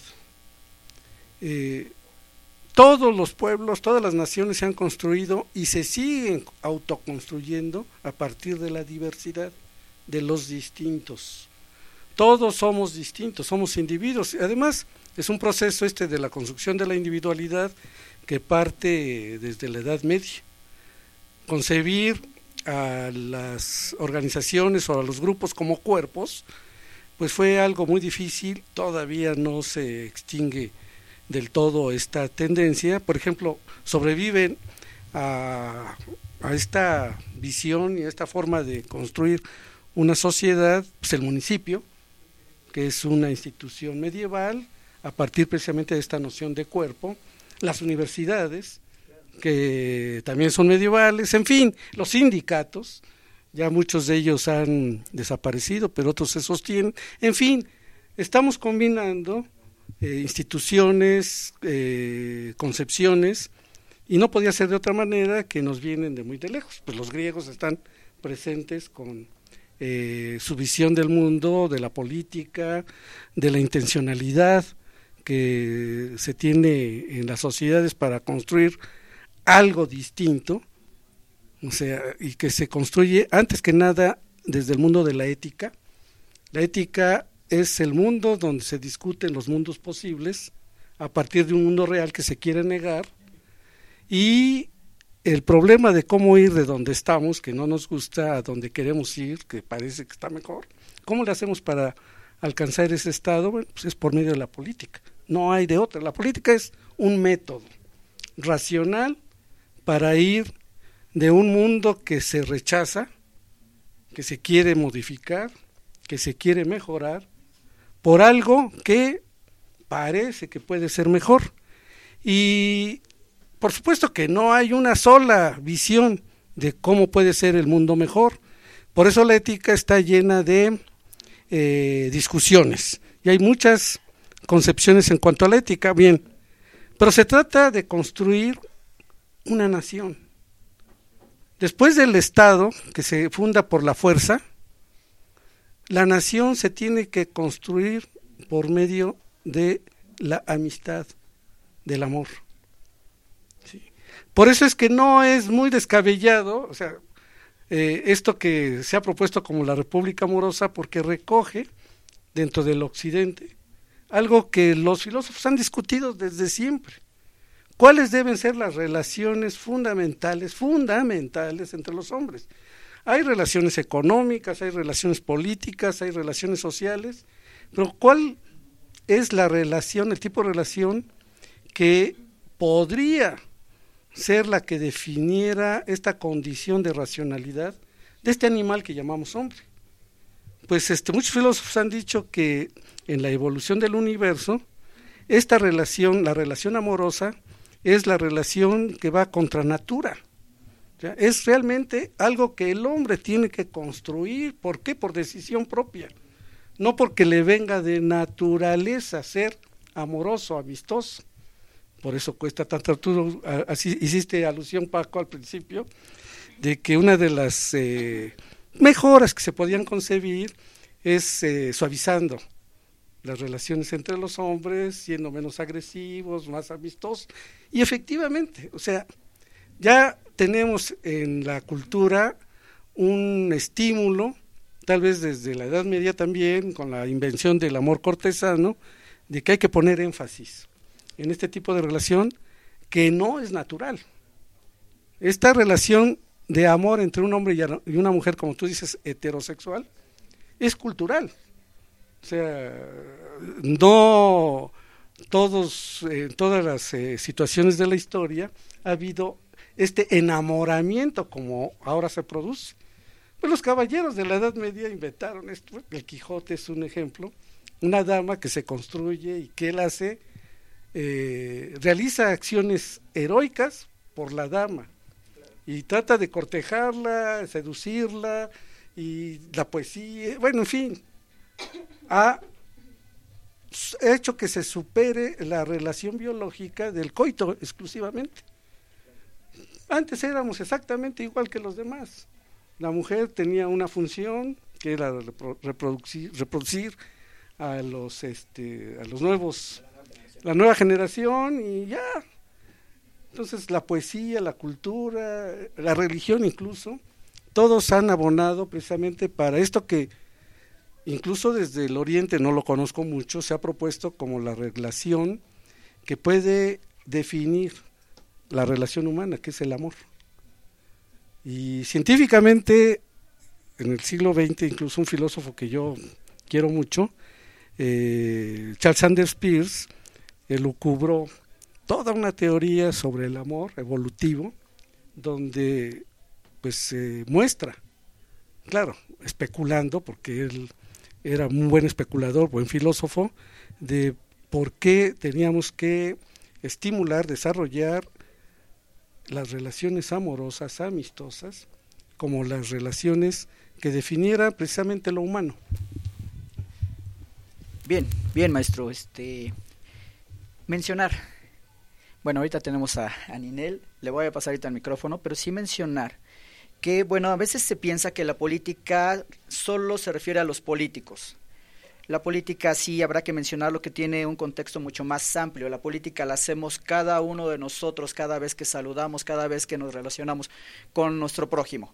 Eh, todos los pueblos, todas las naciones se han construido y se siguen autoconstruyendo a partir de la diversidad de los distintos. Todos somos distintos, somos individuos. Además, es un proceso este de la construcción de la individualidad que parte desde la Edad Media. Concebir a las organizaciones o a los grupos como cuerpos, pues fue algo muy difícil. Todavía no se extingue del todo esta tendencia. Por ejemplo, sobreviven a, a esta visión y a esta forma de construir una sociedad, pues el municipio, que es una institución medieval, a partir precisamente de esta noción de cuerpo, las universidades, que también son medievales, en fin, los sindicatos, ya muchos de ellos han desaparecido, pero otros se sostienen. En fin, estamos combinando eh, instituciones, eh, concepciones, y no podía ser de otra manera que nos vienen de muy de lejos. Pues los griegos están presentes con eh, su visión del mundo, de la política, de la intencionalidad que se tiene en las sociedades para construir algo distinto, o sea, y que se construye antes que nada desde el mundo de la ética. La ética es el mundo donde se discuten los mundos posibles a partir de un mundo real que se quiere negar, y el problema de cómo ir de donde estamos, que no nos gusta, a donde queremos ir, que parece que está mejor, ¿cómo le hacemos para alcanzar ese estado? Bueno, pues es por medio de la política, no hay de otra. La política es un método racional para ir de un mundo que se rechaza, que se quiere modificar, que se quiere mejorar, por algo que parece que puede ser mejor. Y por supuesto que no hay una sola visión de cómo puede ser el mundo mejor. Por eso la ética está llena de eh, discusiones, y hay muchas concepciones en cuanto a la ética. Bien, pero se trata de construir una nación. Después del Estado, que se funda por la fuerza, la nación se tiene que construir por medio de la amistad, del amor. Sí. Por eso es que no es muy descabellado, o sea, eh, esto que se ha propuesto como la República Amorosa, porque recoge dentro del Occidente algo que los filósofos han discutido desde siempre. ¿Cuáles deben ser las relaciones fundamentales, fundamentales entre los hombres? Hay relaciones económicas, hay relaciones políticas, hay relaciones sociales, pero ¿cuál es la relación, el tipo de relación que podría ser la que definiera esta condición de racionalidad de este animal que llamamos hombre. Pues este, muchos filósofos han dicho que en la evolución del universo, esta relación, la relación amorosa, es la relación que va contra natura. O sea, es realmente algo que el hombre tiene que construir. ¿Por qué? Por decisión propia. No porque le venga de naturaleza ser amoroso, amistoso. Por eso cuesta tanto. Tú así hiciste alusión, Paco, al principio, de que una de las eh, mejoras que se podían concebir es eh, suavizando las relaciones entre los hombres, siendo menos agresivos, más amistosos. Y efectivamente, o sea, ya tenemos en la cultura un estímulo, tal vez desde la Edad Media también, con la invención del amor cortesano, de que hay que poner énfasis en este tipo de relación que no es natural. Esta relación de amor entre un hombre y una mujer, como tú dices, heterosexual, es cultural. O sea, no todos, en eh, todas las eh, situaciones de la historia ha habido este enamoramiento como ahora se produce. Pues los caballeros de la Edad Media inventaron esto. El Quijote es un ejemplo, una dama que se construye y que él hace, eh, realiza acciones heroicas por la dama y trata de cortejarla, seducirla, y la poesía, bueno, en fin, ha hecho que se supere la relación biológica del coito exclusivamente. Antes éramos exactamente igual que los demás. La mujer tenía una función que era reproducir, reproducir a los este a los nuevos, la nueva generación, y ya. Entonces la poesía, la cultura, la religión incluso, todos han abonado precisamente para esto que incluso desde el Oriente, no lo conozco mucho, se ha propuesto como la relación que puede definir la relación humana, que es el amor. Y científicamente, en el siglo veinte, incluso un filósofo que yo quiero mucho, eh, Charles Sanders Peirce, elucubró toda una teoría sobre el amor evolutivo, donde pues se eh, muestra, claro, especulando, porque él era un buen especulador, buen filósofo, de por qué teníamos que estimular, desarrollar las relaciones amorosas, amistosas, como las relaciones que definieran precisamente lo humano. Bien, bien, maestro. Este, mencionar, bueno, ahorita tenemos a, a Ninel, le voy a pasar ahorita el micrófono, pero sí mencionar que, bueno, a veces se piensa que la política solo se refiere a los políticos. La política sí habrá que mencionarlo, que tiene un contexto mucho más amplio. La política la hacemos cada uno de nosotros, cada vez que saludamos, cada vez que nos relacionamos con nuestro prójimo.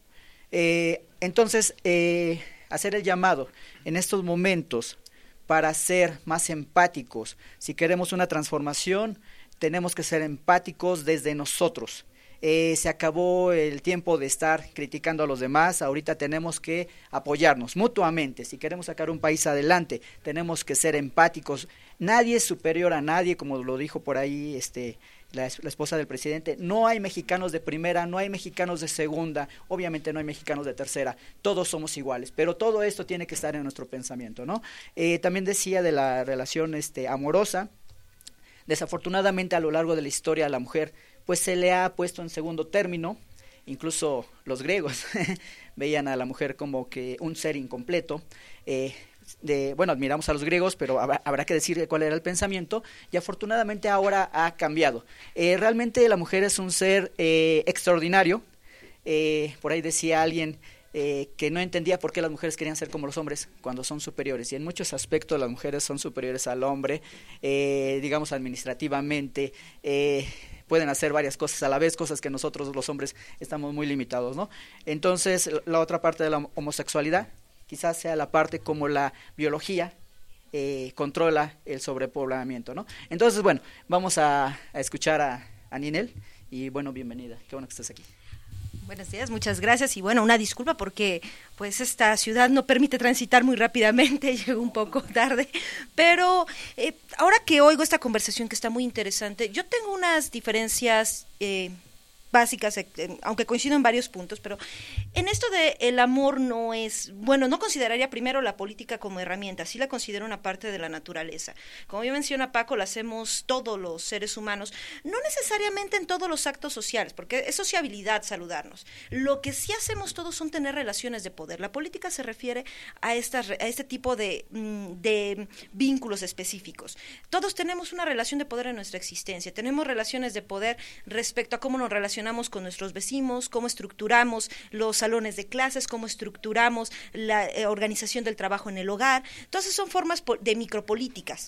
Eh, entonces, eh, hacer el llamado en estos momentos para ser más empáticos. Si queremos una transformación, tenemos que ser empáticos desde nosotros. Eh, se acabó el tiempo de estar criticando a los demás. Ahorita tenemos que apoyarnos mutuamente. Si queremos sacar un país adelante, tenemos que ser empáticos. Nadie es superior a nadie, como lo dijo por ahí este, la, la esposa del presidente. No hay mexicanos de primera, no hay mexicanos de segunda, obviamente no hay mexicanos de tercera. Todos somos iguales, pero todo esto tiene que estar en nuestro pensamiento, ¿no? Eh, también decía de la relación este, amorosa. Desafortunadamente, a lo largo de la historia, a la mujer pues se le ha puesto en segundo término. Incluso los griegos veían a la mujer como que un ser incompleto. Eh, de, bueno, admiramos a los griegos, pero habrá, habrá que decir cuál era el pensamiento, y afortunadamente ahora ha cambiado. Eh, realmente la mujer es un ser eh, extraordinario. Eh, por ahí decía alguien eh, que no entendía por qué las mujeres querían ser como los hombres cuando son superiores, y en muchos aspectos las mujeres son superiores al hombre, eh, digamos administrativamente, eh, pueden hacer varias cosas a la vez, cosas que nosotros los hombres estamos muy limitados, ¿no? Entonces, la otra parte de la homosexualidad, quizás sea la parte como la biología eh, controla el sobrepoblamiento, ¿no? Entonces, bueno, vamos a, a escuchar a, a Ninel, y bueno, bienvenida, qué bueno que estés aquí. Buenos días, muchas gracias, y bueno, una disculpa porque pues esta ciudad no permite transitar muy rápidamente, llego un poco tarde, pero eh, ahora que oigo esta conversación que está muy interesante, yo tengo unas diferencias eh, básicas, eh, aunque coincido en varios puntos, pero en esto de el amor no es, bueno, no consideraría primero la política como herramienta, sí la considero una parte de la naturaleza. Como bien menciona Paco, la hacemos todos los seres humanos, no necesariamente en todos los actos sociales, porque es sociabilidad saludarnos. Lo que sí hacemos todos son tener relaciones de poder. La política se refiere a, estas, a este tipo de, de vínculos específicos. Todos tenemos una relación de poder en nuestra existencia, tenemos relaciones de poder respecto a cómo nos relacionamos con nuestros vecinos, cómo estructuramos los salones de clases, cómo estructuramos la eh, organización del trabajo en el hogar. Todas esas son formas de micropolíticas.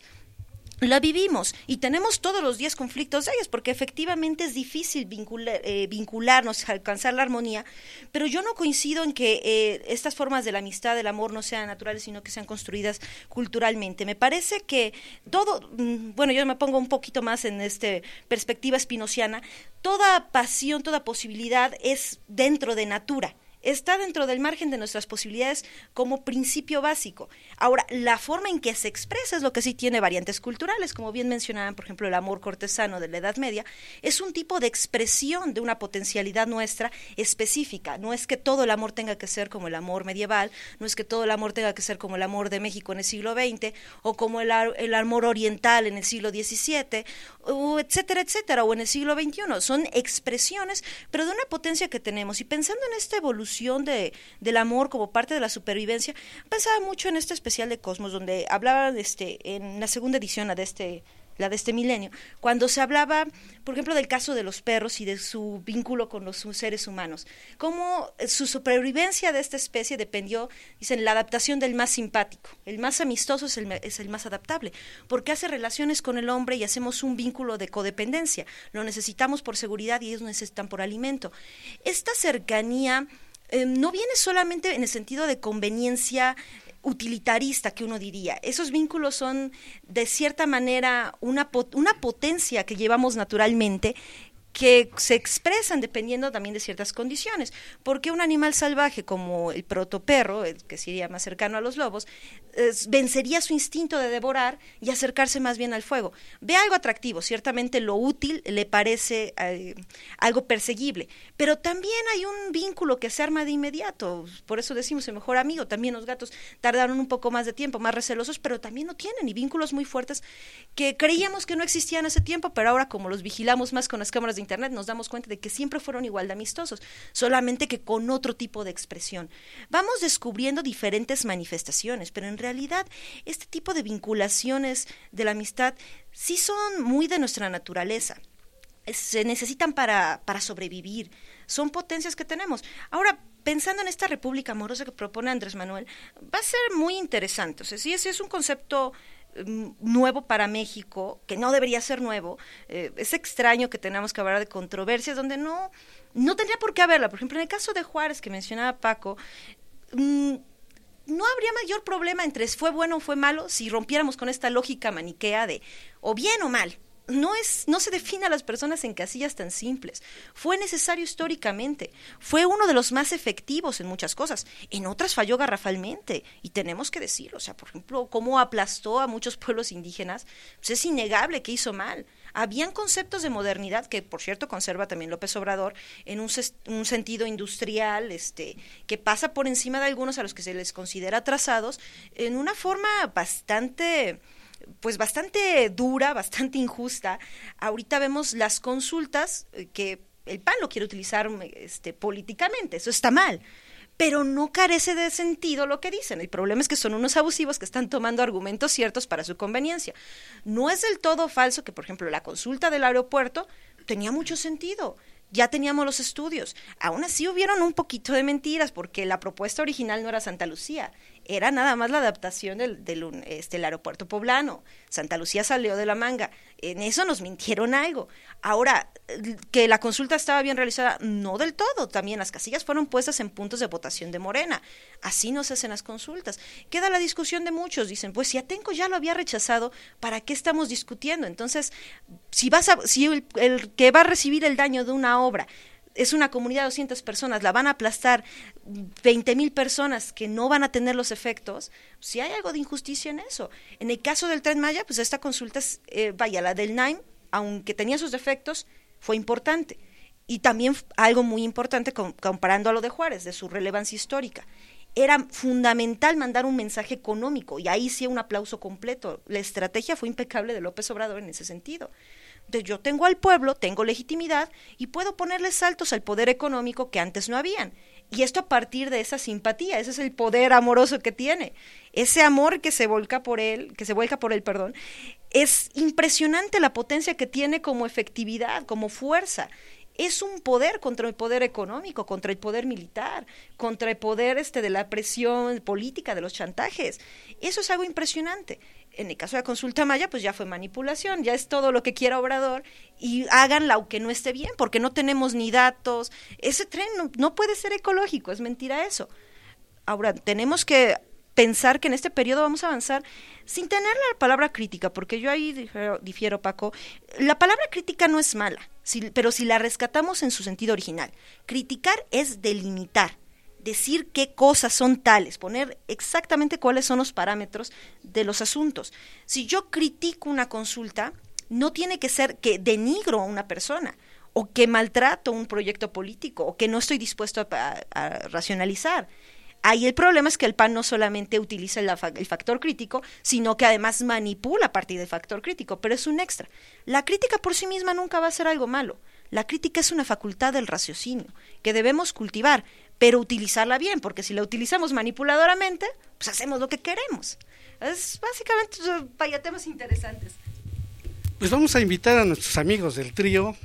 La vivimos y tenemos todos los días conflictos de ellas, porque efectivamente es difícil vincular, eh, vincularnos, alcanzar la armonía, pero yo no coincido en que eh, estas formas de la amistad, del amor no sean naturales, sino que sean construidas culturalmente. Me parece que todo, bueno, yo me pongo un poquito más en esta perspectiva spinociana, toda pasión, toda posibilidad es dentro de natura. Está dentro del margen de nuestras posibilidades como principio básico. Ahora, la forma en que se expresa es lo que sí tiene variantes culturales, como bien mencionaban, por ejemplo, el amor cortesano de la Edad Media, es un tipo de expresión de una potencialidad nuestra específica. No es que todo el amor tenga que ser como el amor medieval, no es que todo el amor tenga que ser como el amor de México en el siglo veinte, o como el, el amor oriental en el siglo diecisiete, o etcétera, etcétera, o en el siglo veintiuno. Son expresiones, pero de una potencia que tenemos. Y pensando en esta evolución De, del amor como parte de la supervivencia, pensaba mucho en este especial de Cosmos, donde hablaban este, en la segunda edición, la de este la de este milenio, cuando se hablaba, por ejemplo, del caso de los perros y de su vínculo con los seres humanos, cómo su supervivencia de esta especie dependió, dicen, la adaptación del más simpático, el más amistoso es el, es el más adaptable, porque hace relaciones con el hombre y hacemos un vínculo de codependencia, lo necesitamos por seguridad y ellos necesitan por alimento. Esta cercanía eh, no viene solamente en el sentido de conveniencia utilitarista que uno diría. Esos vínculos son de cierta manera una, una potencia que llevamos naturalmente, que se expresan dependiendo también de ciertas condiciones, porque un animal salvaje como el protoperro, el que sería más cercano a los lobos, eh, vencería su instinto de devorar y acercarse más bien al fuego. Ve algo atractivo, ciertamente lo útil le parece eh, algo perseguible, pero también hay un vínculo que se arma de inmediato, por eso decimos el mejor amigo. También los gatos tardaron un poco más de tiempo, más recelosos, pero también lo tienen, y vínculos muy fuertes que creíamos que no existían hace tiempo, pero ahora como los vigilamos más con las cámaras de internet, nos damos cuenta de que siempre fueron igual de amistosos, solamente que con otro tipo de expresión. Vamos descubriendo diferentes manifestaciones, pero en realidad este tipo de vinculaciones de la amistad sí son muy de nuestra naturaleza. Se necesitan para, para sobrevivir, son potencias que tenemos. Ahora, pensando en esta república amorosa que propone Andrés Manuel, va a ser muy interesante. O sea, sí, sí es un concepto nuevo para México, que no debería ser nuevo. Eh, es extraño que tengamos que hablar de controversias donde no, no tendría por qué haberla. Por ejemplo, en el caso de Juárez, que mencionaba Paco, mmm, no habría mayor problema entre fue bueno o fue malo si rompiéramos con esta lógica maniquea de o bien o mal. No es, no se define a las personas en casillas tan simples. Fue necesario históricamente, fue uno de los más efectivos en muchas cosas, en otras falló garrafalmente, y tenemos que decirlo. O sea, por ejemplo, cómo aplastó a muchos pueblos indígenas, pues es innegable que hizo mal. Habían conceptos de modernidad que, por cierto, conserva también López Obrador en un, un sentido industrial, este, que pasa por encima de algunos a los que se les considera atrasados, en una forma bastante... pues bastante dura, bastante injusta. Ahorita vemos las consultas, que el P A N lo quiere utilizar este, políticamente, eso está mal, pero no carece de sentido lo que dicen. El problema es que son unos abusivos que están tomando argumentos ciertos para su conveniencia. No es del todo falso que, por ejemplo, la consulta del aeropuerto tenía mucho sentido. Ya teníamos los estudios. Aún así hubieron un poquito de mentiras, porque la propuesta original no era Santa Lucía, era nada más la adaptación del, del este, el aeropuerto poblano. Santa Lucía salió de la manga. En eso nos mintieron algo. Ahora, que la consulta estaba bien realizada, no del todo. También las casillas fueron puestas en puntos de votación de Morena. Así no se hacen las consultas. Queda la discusión de muchos. Dicen, pues si Atenco ya lo había rechazado, ¿para qué estamos discutiendo? Entonces, si vas a, si el, el que va a recibir el daño de una obra es una comunidad de doscientas personas, la van a aplastar veinte mil personas que no van a tener los efectos, si hay algo de injusticia en eso. En el caso del Tren Maya, pues esta consulta, es, eh, vaya, la del N A I M, aunque tenía sus defectos, fue importante. Y también algo muy importante comparando a lo de Juárez, de su relevancia histórica. Era fundamental mandar un mensaje económico, y ahí sí un aplauso completo. La estrategia fue impecable de López Obrador en ese sentido. Entonces, yo tengo al pueblo, tengo legitimidad, y puedo ponerle saltos al poder económico que antes no habían. Y esto a partir de esa simpatía, ese es el poder amoroso que tiene. Ese amor que se volca por él, que se vuelca por él, perdón, es impresionante la potencia que tiene como efectividad, como fuerza. Es un poder contra el poder económico, contra el poder militar, contra el poder este de la presión política, de los chantajes. Eso es algo impresionante. En el caso de la consulta Maya, pues ya fue manipulación, ya es todo lo que quiera Obrador, y háganla aunque no esté bien, porque no tenemos ni datos. Ese tren no, no puede ser ecológico, es mentira eso. Ahora, tenemos que pensar que en este periodo vamos a avanzar sin tener la palabra crítica, porque yo ahí difiero, difiero Paco, la palabra crítica no es mala, si, pero si la rescatamos en su sentido original. Criticar es delimitar, decir qué cosas son tales, poner exactamente cuáles son los parámetros de los asuntos. Si yo critico una consulta, no tiene que ser que denigro a una persona, o que maltrato un proyecto político, o que no estoy dispuesto a, a, a racionalizar. Ahí el problema es que el P A N no solamente utiliza el, el factor crítico, sino que además manipula a partir del factor crítico, pero es un extra. La crítica por sí misma nunca va a ser algo malo. La crítica es una facultad del raciocinio, que debemos cultivar, pero utilizarla bien, porque si la utilizamos manipuladoramente, pues hacemos lo que queremos. Es básicamente, vaya, temas interesantes. Pues vamos a invitar a nuestros amigos del trío.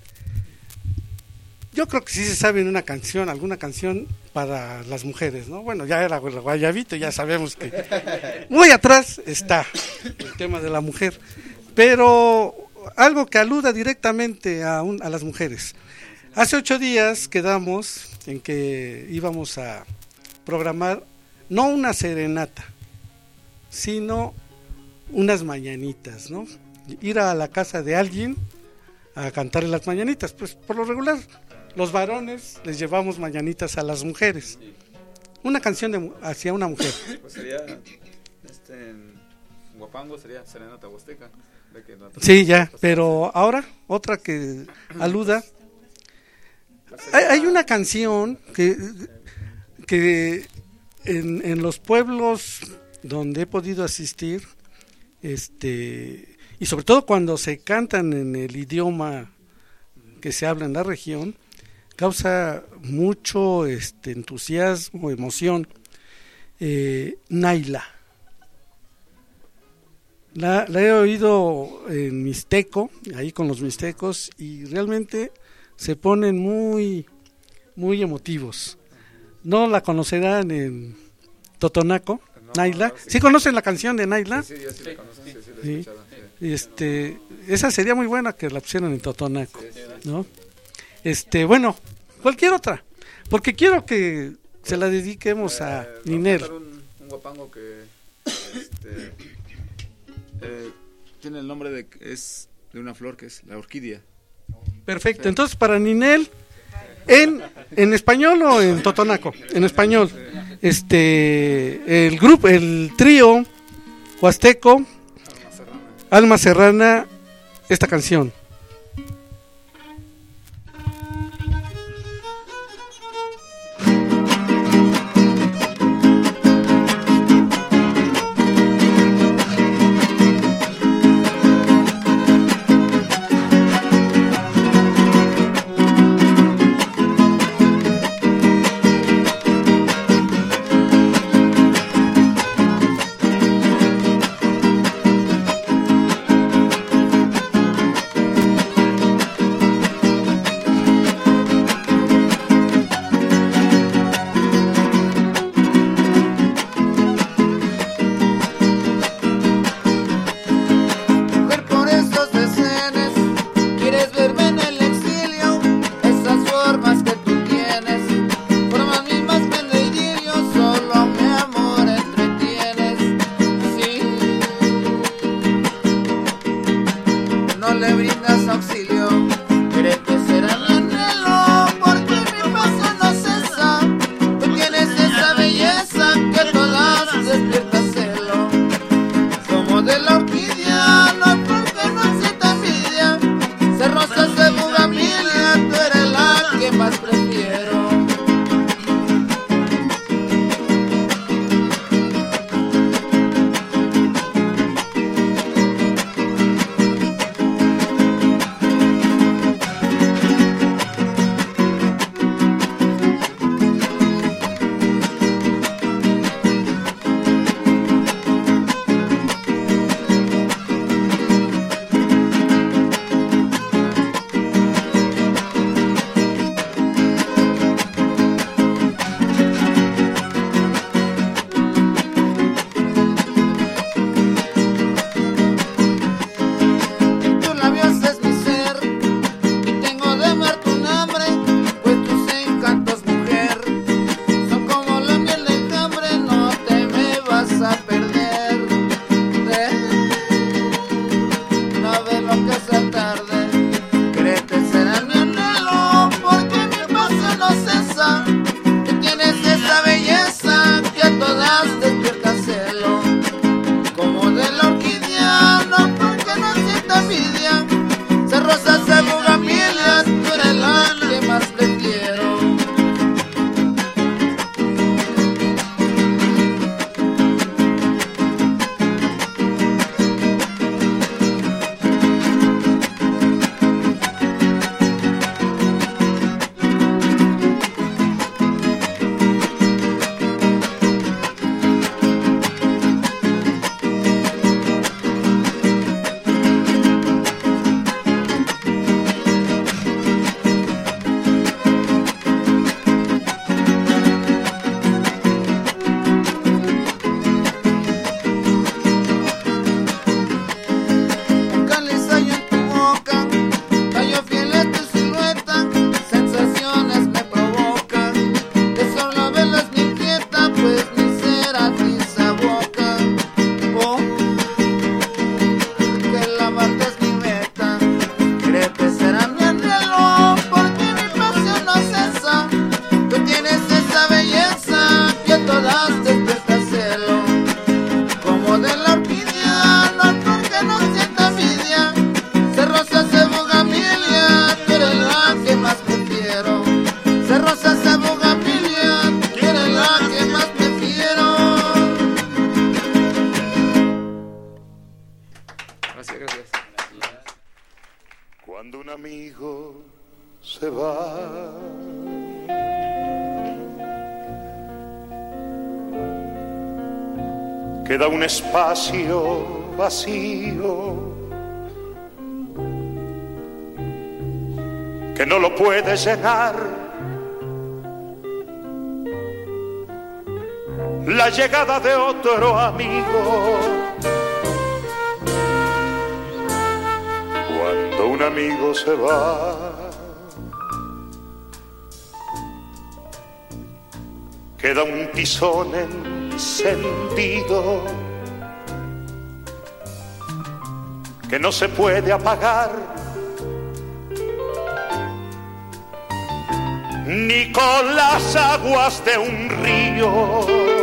Yo creo que sí se sabe una canción, alguna canción para las mujeres, ¿no? Bueno, ya era el Guayabito, ya sabemos que muy atrás está el tema de la mujer, pero algo que aluda directamente a, un, a las mujeres. Hace ocho días quedamos en que íbamos a programar no una serenata, sino unas mañanitas, ¿no? Ir a la casa de alguien a cantarle las mañanitas, pues por lo regular los varones les llevamos mañanitas a las mujeres. Una canción de, hacia una mujer. Pues sería, este, en Huapango sería Serenata Huasteca. No sí, ya, pero ahora otra que aluda. Hay, hay una canción que, que en, en los pueblos donde he podido asistir, este, y sobre todo cuando se cantan en el idioma que se habla en la región, causa mucho este entusiasmo, emoción. eh, Naila la, la he oído en mixteco, ahí con los mixtecos, y realmente se ponen muy muy emotivos. No la conocerán en Totonaco, no, Naila. ¿Sí, ¿Sí conocen la canción de Naila? Sí, sí, yo sí la conozco, sí, sí, la sí. escuchaba, sí. Este, esa sería muy buena que la pusieran en Totonaco, sí, sí, ¿no? Este, bueno, cualquier otra, porque quiero que se la dediquemos a eh, Ninel. Un, un guapango que este, eh, tiene el nombre de es de una flor que es la orquídea. Perfecto, sí. Entonces para Ninel, en en español o en Totonaco, en español. Este, el grupo, el trío huasteco, Alma Serrana, Alma Serrana, esta canción. prefiero. Queda un espacio vacío que no lo puedes llenar. La llegada de otro amigo. Cuando un amigo se va, queda un tizón encendido que no se puede apagar ni con las aguas de un río.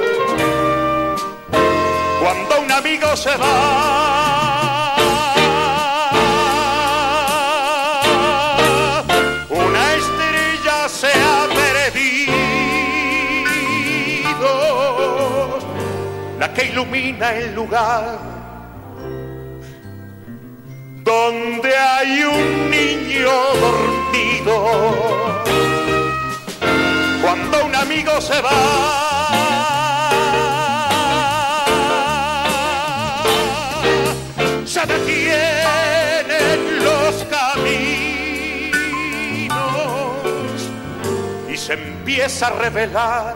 Cuando un amigo se va, una estrella se ha perdido, la que ilumina el lugar donde hay un niño dormido. Cuando un amigo se va, se detienen los caminos y se empieza a revelar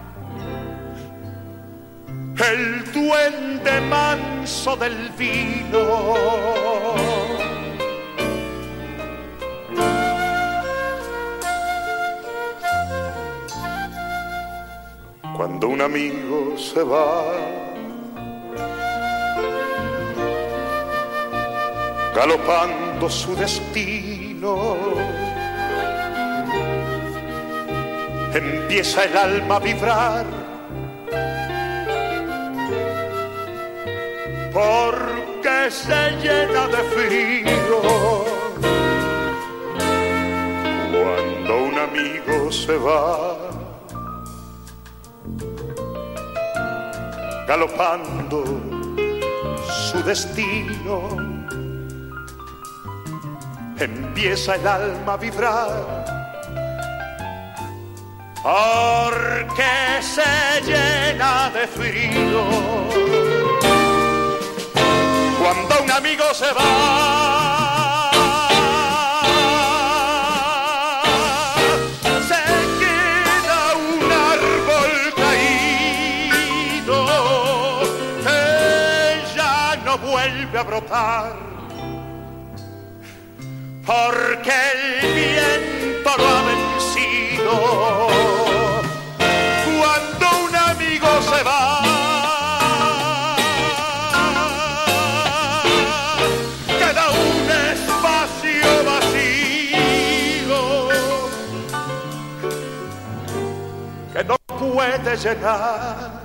el duende manso del vino. Cuando un amigo se va, galopando su destino, empieza el alma a vibrar, porque se llena de frío. Cuando un amigo se va, galopando su destino, empieza el alma a vibrar, porque se llena de frío. Cuando un amigo se va, se queda un árbol caído que ya no vuelve a brotar, porque el viento lo ha vencido. Cuando un amigo se va, queda un espacio vacío que no puede llenar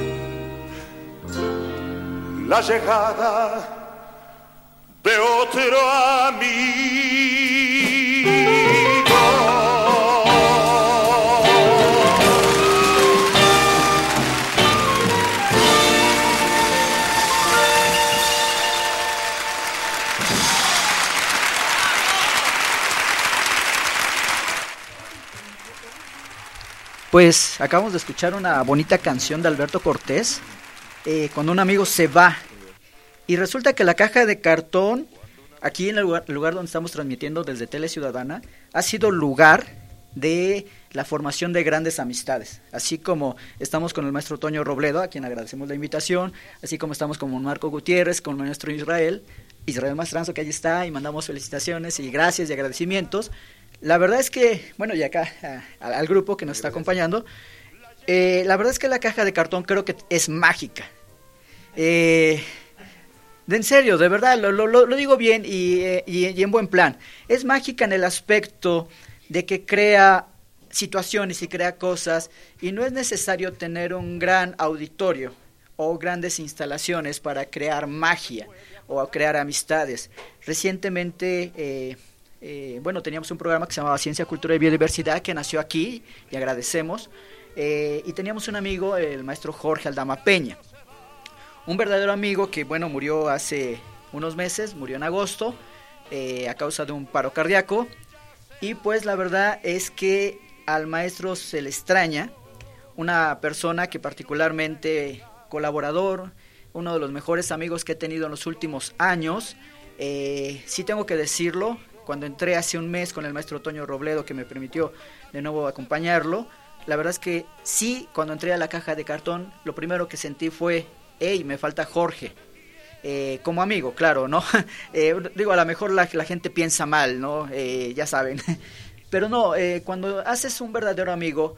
la llegada de otro amigo. Pues acabamos de escuchar una bonita canción de Alberto Cortés, eh, Cuando un amigo se va. Y resulta que la caja de cartón, aquí en el lugar, lugar donde estamos transmitiendo desde Tele Ciudadana, ha sido lugar de la formación de grandes amistades. Así como estamos con el maestro Toño Robledo, a quien agradecemos la invitación, así como estamos con Marco Gutiérrez, con el maestro Israel, Israel Mastranzo, que allí está, y mandamos felicitaciones y gracias y agradecimientos. La verdad es que, bueno, y acá a, a, al grupo que nos está acompañando, eh, la verdad es que la caja de cartón creo que es mágica. Eh, de en serio, de verdad, lo, lo, lo digo bien y, eh, y, y en buen plan. Es mágica en el aspecto de que crea situaciones y crea cosas, y no es necesario tener un gran auditorio o grandes instalaciones para crear magia o crear amistades. Recientemente... Eh, Eh, bueno, teníamos un programa que se llamaba Ciencia, Cultura y Biodiversidad, que nació aquí, y agradecemos, eh, y teníamos un amigo, el maestro Jorge Aldama Peña, un verdadero amigo que, bueno, murió hace unos meses, murió en agosto, eh, a causa de un paro cardíaco, y pues la verdad es que al maestro se le extraña, una persona que particularmente colaborador, uno de los mejores amigos que he tenido en los últimos años, eh, sí tengo que decirlo. Cuando entré hace un mes con el maestro Toño Robledo, que me permitió de nuevo acompañarlo, la verdad es que sí, cuando entré a la caja de cartón, lo primero que sentí fue, hey, me falta Jorge, eh, como amigo, claro, ¿no? eh, digo, a lo mejor la, la gente piensa mal, ¿no? Eh, ya saben, pero no, eh, cuando haces un verdadero amigo,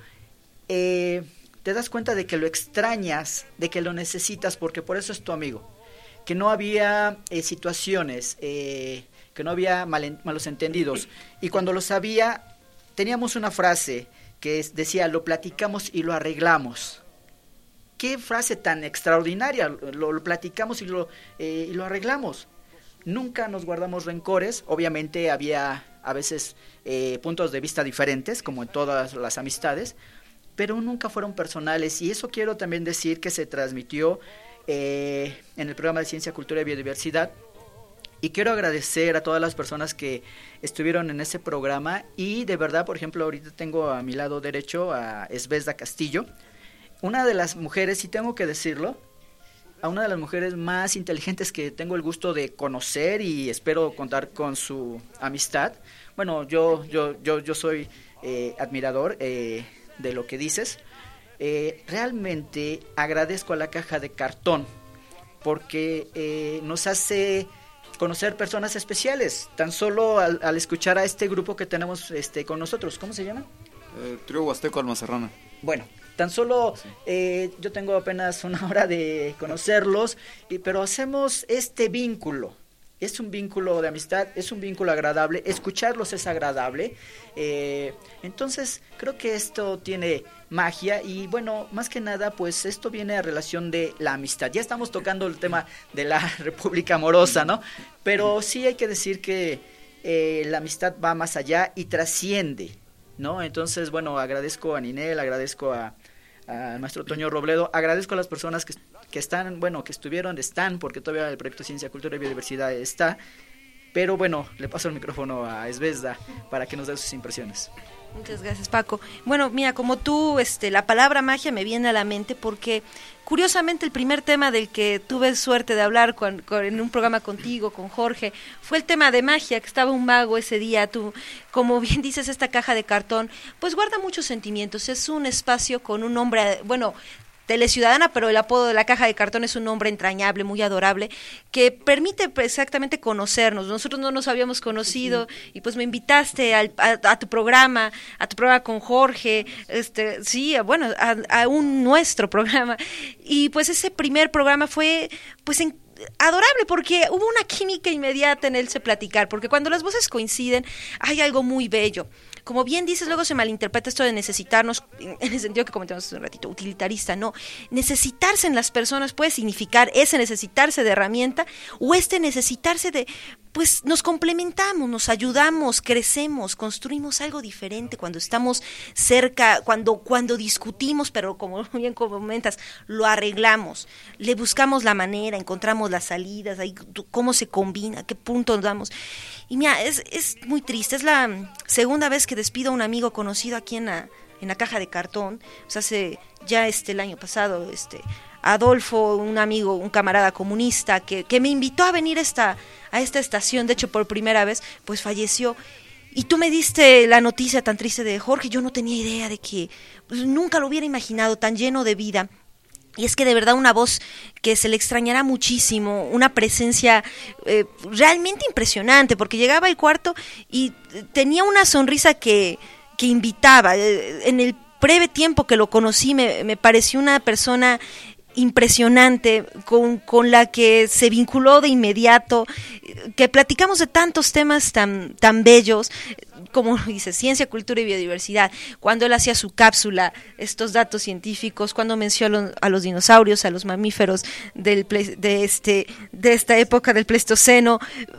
eh, te das cuenta de que lo extrañas, de que lo necesitas, porque por eso es tu amigo, que no había eh, situaciones, eh, que no había mal, malos entendidos, y cuando los había, teníamos una frase que es, decía, lo platicamos y lo arreglamos. Qué frase tan extraordinaria, lo, lo platicamos y lo, eh, y lo arreglamos. Nunca nos guardamos rencores, obviamente había a veces eh, puntos de vista diferentes, como en todas las amistades, pero nunca fueron personales, y eso quiero también decir que se transmitió eh, en el programa de Ciencia, Cultura y Biodiversidad. Y quiero agradecer a todas las personas que estuvieron en ese programa, y de verdad, por ejemplo, ahorita tengo a mi lado derecho a Esbezda Castillo, una de las mujeres, y tengo que decirlo, a una de las mujeres más inteligentes que tengo el gusto de conocer, y espero contar con su amistad. Bueno, yo yo yo yo soy eh, admirador eh, de lo que dices. Eh, realmente agradezco a la caja de cartón, porque eh, nos hace conocer personas especiales, tan solo al, al escuchar a este grupo que tenemos este con nosotros. ¿Cómo se llama? Eh, Trío Huasteco Alma Serrana. Bueno, tan solo sí. eh, yo tengo apenas una hora de conocerlos, y, pero hacemos este vínculo. Es un vínculo de amistad, es un vínculo agradable, escucharlos es agradable, eh, entonces creo que esto tiene magia, y bueno, más que nada, pues esto viene a relación de la amistad. Ya estamos tocando el tema de la república amorosa, ¿no? Pero sí hay que decir que eh, la amistad va más allá y trasciende, ¿no? Entonces, bueno, agradezco a Ninel, agradezco a al maestro Toño Robledo, agradezco a las personas que, que están, bueno, que estuvieron, están, porque todavía el proyecto Ciencia, Cultura y Biodiversidad está, pero bueno, le paso el micrófono a Esbezda para que nos dé sus impresiones. Muchas gracias, Paco. Bueno, mira, como tú, este, la palabra magia me viene a la mente porque, curiosamente, el primer tema del que tuve suerte de hablar con, con, en un programa contigo, con Jorge, fue el tema de magia, que estaba un mago ese día. Tú, como bien dices, esta caja de cartón, pues guarda muchos sentimientos. Es un espacio con un nombre, bueno, Teleciudadana, pero el apodo de la caja de cartón es un nombre entrañable, muy adorable, que permite exactamente conocernos. Nosotros no nos habíamos conocido y pues me invitaste al, a, a tu programa, a tu programa con Jorge, este, sí, bueno, a, a un nuestro programa. Y pues ese primer programa fue pues en, adorable porque hubo una química inmediata en él se platicar, porque cuando las voces coinciden hay algo muy bello. Como bien dices, luego se malinterpreta esto de necesitarnos, en el sentido que comentamos hace un ratito, utilitarista, no. Necesitarse en las personas puede significar ese necesitarse de herramienta o este necesitarse de, pues nos complementamos, nos ayudamos, crecemos, construimos algo diferente cuando estamos cerca, cuando, cuando discutimos, pero como bien comentas, lo arreglamos, le buscamos la manera, encontramos las salidas, ahí cómo se combina, qué punto damos. Y mira, es, es muy triste, es la segunda vez que despido a un amigo conocido aquí en la, en la caja de cartón, o sea, hace ya este el año pasado, este Adolfo, un amigo, un camarada comunista que, que me invitó a venir esta, a esta estación, de hecho por primera vez, pues falleció. Y tú me diste la noticia tan triste de Jorge, yo no tenía idea de que, pues, nunca lo hubiera imaginado, tan lleno de vida. Y es que de verdad una voz que se le extrañará muchísimo, una presencia eh, realmente impresionante, porque llegaba al cuarto y tenía una sonrisa que, que invitaba. En el breve tiempo que lo conocí me, me pareció una persona impresionante, con, con la que se vinculó de inmediato, que platicamos de tantos temas tan, tan bellos, como dice, ciencia, cultura y biodiversidad, cuando él hacía su cápsula, estos datos científicos, cuando mencionó a los dinosaurios, a los mamíferos del de este de esta época del Pleistoceno.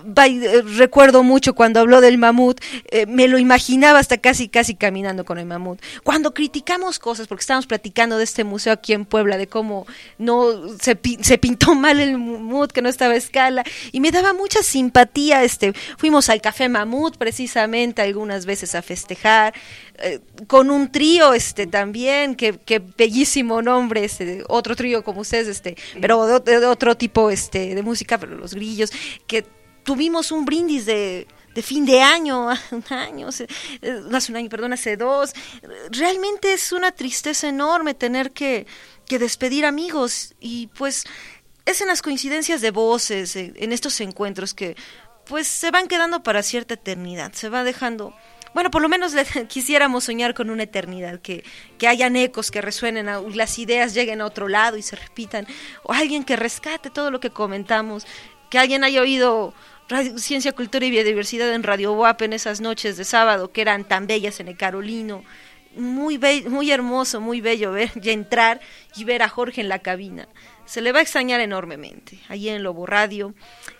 Recuerdo mucho cuando habló del mamut, eh, me lo imaginaba hasta casi casi caminando con el mamut. Cuando criticamos cosas, porque estábamos platicando de este museo aquí en Puebla, de cómo no se, se pintó mal el mamut, que no estaba a escala, y me daba mucha simpatía. Este, fuimos al Café Mamut precisamente algunas veces a festejar, eh, con un trío este también, que, que bellísimo nombre, este, otro trío como ustedes, este, pero de, de otro tipo este de música, pero los Grillos, que tuvimos un brindis de de fin de año, un año, hace, hace un año, perdón, hace dos. Realmente es una tristeza enorme tener que, que despedir amigos, y pues es en las coincidencias de voces, en estos encuentros que pues se van quedando para cierta eternidad, se va dejando, bueno, por lo menos le, quisiéramos soñar con una eternidad, que, que hayan ecos que resuenen, a, las ideas lleguen a otro lado y se repitan, o alguien que rescate todo lo que comentamos, que alguien haya oído Radio, Ciencia, Cultura y Biodiversidad en Radio W A P en esas noches de sábado que eran tan bellas en el Carolino. Muy be- muy hermoso, muy bello ver ya entrar y ver a Jorge en la cabina. Se le va a extrañar enormemente, allí en Lobo Radio.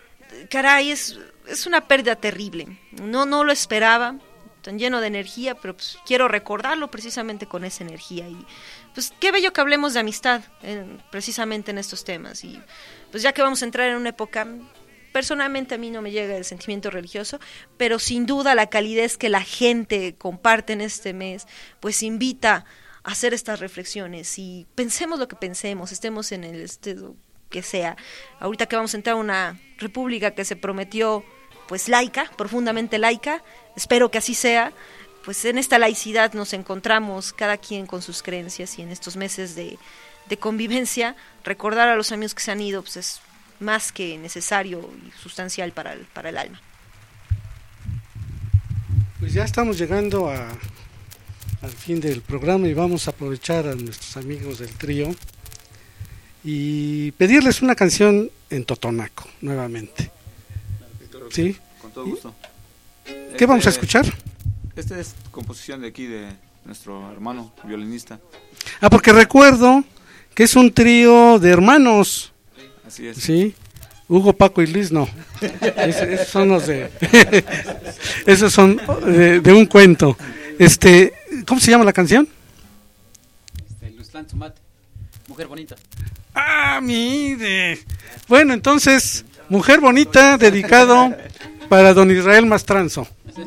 Caray, es, es una pérdida terrible. No, no lo esperaba, tan lleno de energía, pero pues quiero recordarlo precisamente con esa energía. Y pues qué bello que hablemos de amistad, en, precisamente en estos temas. Y pues ya que vamos a entrar en una época, personalmente a mí no me llega el sentimiento religioso, pero sin duda la calidez que la gente comparte en este mes, pues invita a hacer estas reflexiones y pensemos lo que pensemos, estemos en el estado que sea. Ahorita que vamos a entrar a una república que se prometió pues laica, profundamente laica, espero que así sea, pues en esta laicidad nos encontramos cada quien con sus creencias, y en estos meses de, de convivencia, recordar a los amigos que se han ido pues es más que necesario y sustancial para el, para el alma. Pues ya estamos llegando a, al fin del programa y vamos a aprovechar a nuestros amigos del trío y pedirles una canción en totonaco nuevamente. ¿Sí? Con todo gusto. ¿Qué este, vamos a escuchar? Esta es composición de aquí de nuestro hermano violinista. Ah, porque recuerdo que es un trío de hermanos. Así es. Sí, Hugo, Paco y Luis, no. Es, esos son los de. Esos son de, de un cuento. Este, ¿cómo se llama la canción? Este, Luzlán Tzumate, Mujer Bonita. Ah, mire. Bueno, entonces, Mujer Bonita, dedicado para don Israel Mastranzo.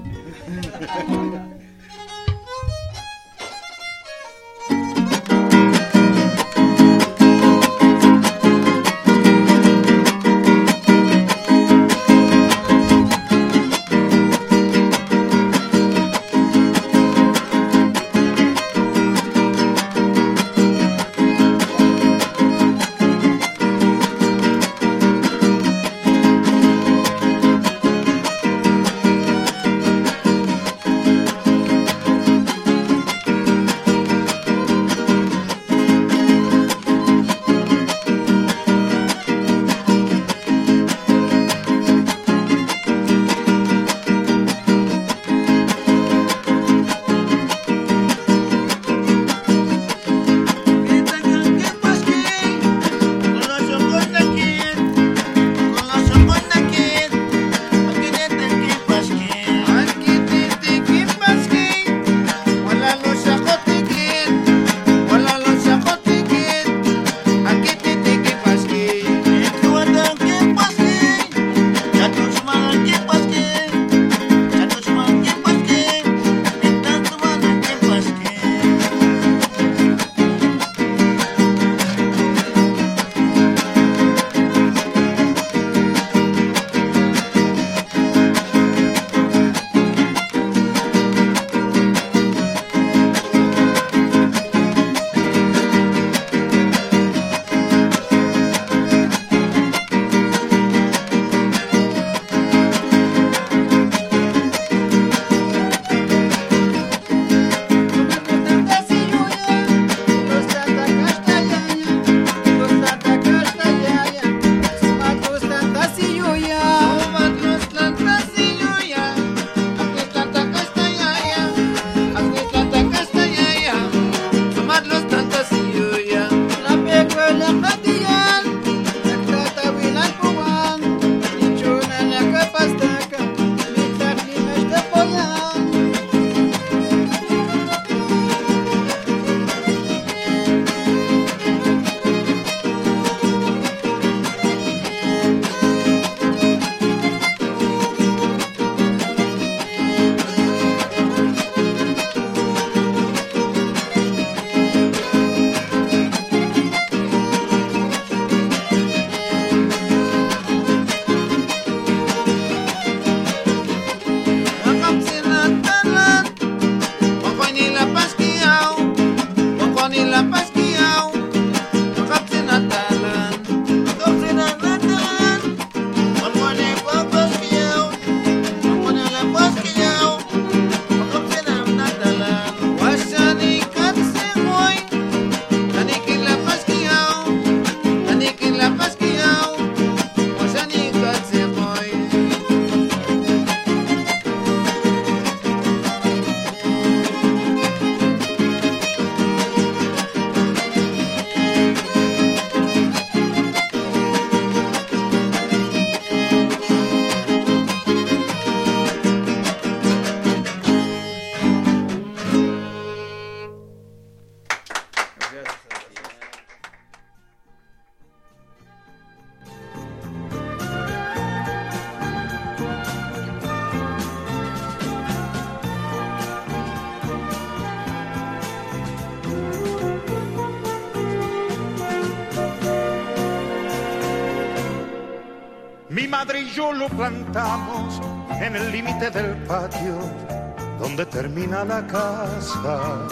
Mi madre y yo lo plantamos en el límite del patio donde termina la casa.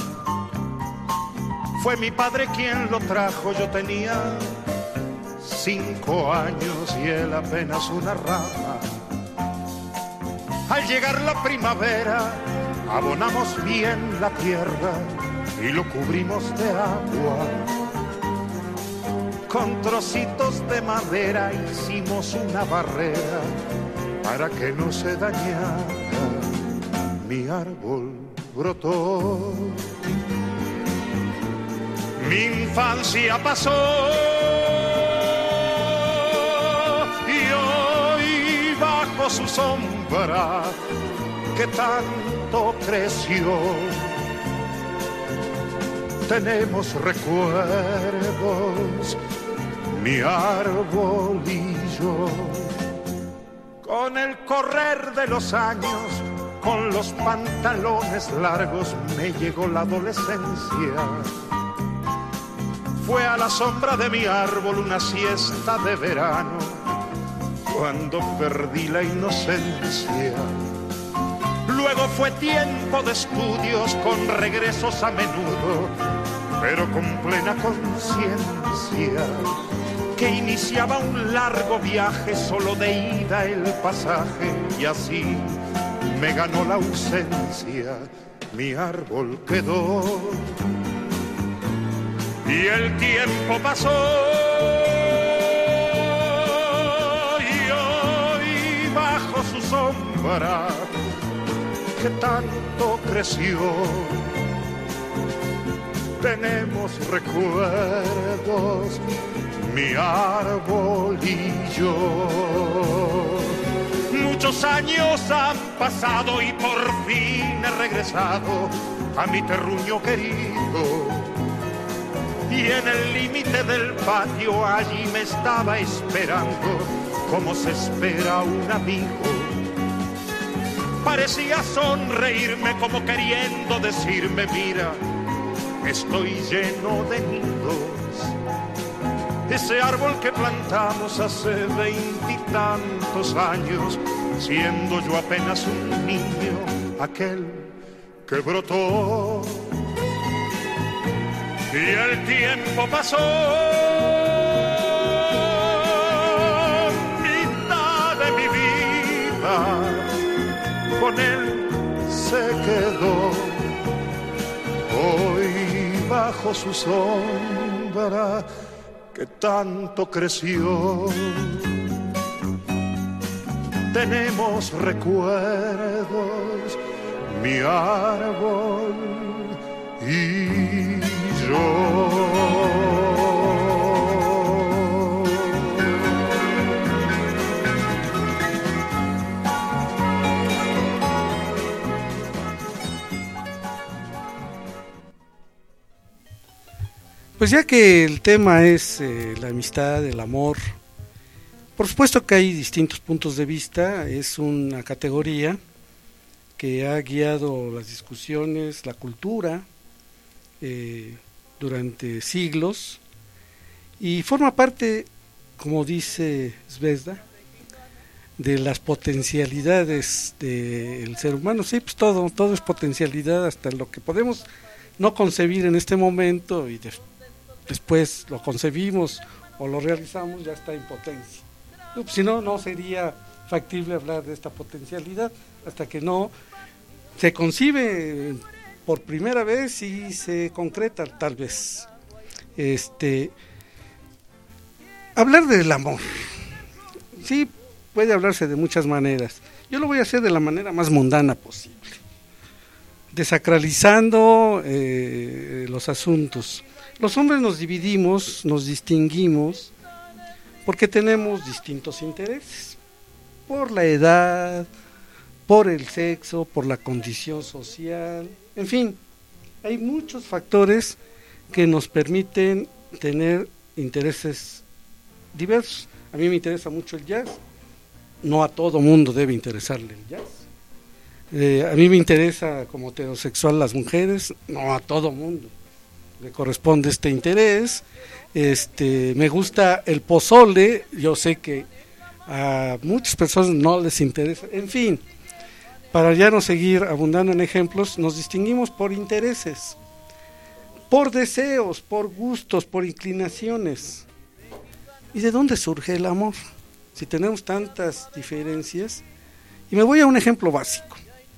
Fue mi padre quien lo trajo, yo tenía cinco años y él apenas una rama. Al llegar la primavera abonamos bien la tierra y lo cubrimos de agua. Con trocitos de madera hicimos una barrera para que no se dañara. Mi árbol brotó, mi infancia pasó y hoy bajo su sombra que tanto tanto creció. Tenemos recuerdos, mi árbol y yo. Con el correr de los años, con los pantalones largos, me llegó la adolescencia. Fue a la sombra de mi árbol una siesta de verano, cuando perdí la inocencia. Luego fue tiempo de estudios con regresos a menudo, pero con plena conciencia, que iniciaba un largo viaje, solo de ida el pasaje, y así me ganó la ausencia. Mi árbol quedó y el tiempo pasó, y hoy bajo su sombra que tanto creció, tenemos recuerdos, mi árbol y yo. Muchos años han pasado y por fin he regresado a mi terruño querido, y en el límite del patio allí me estaba esperando como se espera a un amigo. Parecía sonreírme como queriendo decirme: mira, estoy lleno de nidos. Ese árbol que plantamos hace veintitantos años, siendo yo apenas un niño, aquel que brotó. Y el tiempo pasó, mitad de mi vida con él se quedó. Hoy bajo su sombra que tanto creció, tenemos recuerdos, mi árbol y yo. Pues ya que el tema es eh, la amistad, el amor, por supuesto que hay distintos puntos de vista, es una categoría que ha guiado las discusiones, la cultura, eh, durante siglos, y forma parte, como dice Zvezda, de las potencialidades del ser humano. Sí, pues todo, todo es potencialidad, hasta lo que podemos no concebir en este momento y de, después lo concebimos o lo realizamos, ya está en potencia. Pues, si no, no sería factible hablar de esta potencialidad hasta que no se concibe por primera vez y se concreta, tal vez. Este, hablar del amor, sí, puede hablarse de muchas maneras. Yo lo voy a hacer de la manera más mundana posible, desacralizando eh, los asuntos. Los hombres nos dividimos, nos distinguimos, porque tenemos distintos intereses, por la edad, por el sexo, por la condición social, en fin, hay muchos factores que nos permiten tener intereses diversos. A mí me interesa mucho el jazz, no a todo mundo debe interesarle el jazz. Eh, a mí me interesa como heterosexual las mujeres, no a todo mundo le corresponde este interés. Este, me gusta el pozole, yo sé que a muchas personas no les interesa, en fin, para ya no seguir abundando en ejemplos, nos distinguimos por intereses, por deseos, por gustos, por inclinaciones. ¿Y de dónde surge el amor? Si tenemos tantas diferencias, y me voy a un ejemplo básico.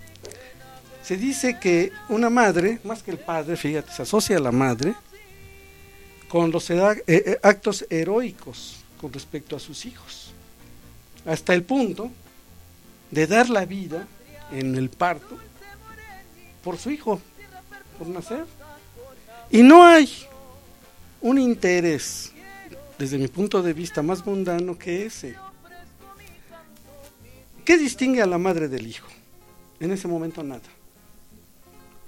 Se dice que una madre, más que el padre, fíjate, se asocia a la madre con los eda- eh, actos heroicos con respecto a sus hijos, hasta el punto de dar la vida en el parto por su hijo, por nacer. Y no hay un interés, desde mi punto de vista, más mundano que ese. ¿Qué distingue a la madre del hijo? En ese momento nada.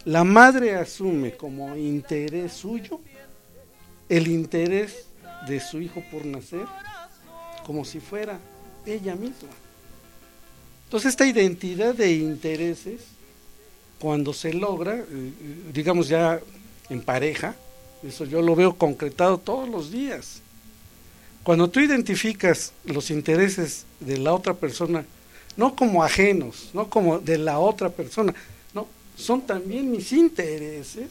la madre asume como interés suyo el interés de su hijo por nacer, como si fuera ella misma. Entonces esta identidad de intereses, cuando se logra, digamos ya en pareja, eso yo lo veo concretado todos los días. Cuando tú identificas los intereses de la otra persona, no como ajenos, no como de la otra persona, no, son también mis intereses.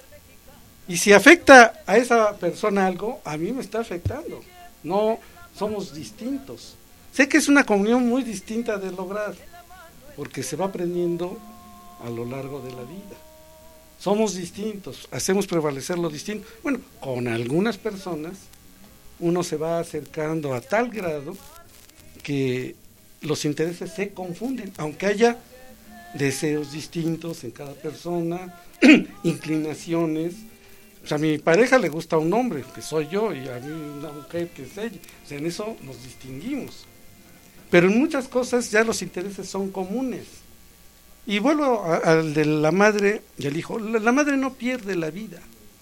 Y si afecta a esa persona algo, a mí me está afectando. No somos distintos. Sé que es una comunión muy distinta de lograr, porque se va aprendiendo a lo largo de la vida. Somos distintos, hacemos prevalecer lo distinto. Bueno, con algunas personas uno se va acercando a tal grado que los intereses se confunden, aunque haya deseos distintos en cada persona, inclinaciones. O sea, a mi pareja le gusta un hombre, que soy yo, y a mí una mujer, que es ella. O sea, en eso nos distinguimos. Pero en muchas cosas ya los intereses son comunes. Y vuelvo al de la madre y el hijo. La, la madre no pierde la vida.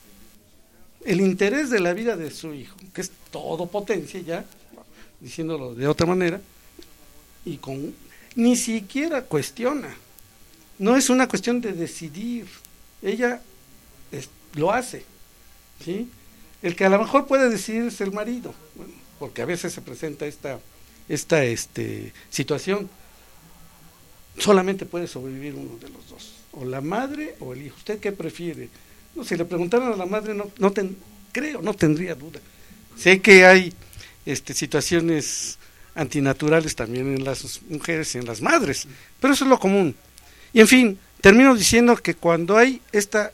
El interés de la vida de su hijo, que es todo potencia ya, diciéndolo de otra manera, y con ni siquiera cuestiona. No es una cuestión de decidir. Ella es, lo hace, ¿sí? El que a lo mejor puede decidir es el marido, bueno, porque a veces se presenta esta esta este situación. Solamente puede sobrevivir uno de los dos, o la madre o el hijo. ¿Usted qué prefiere? No, si le preguntaran a la madre, no, no ten, creo, no tendría duda. Sé que hay este, situaciones antinaturales también en las mujeres y en las madres, pero eso es lo común. Y en fin, termino diciendo que cuando hay esta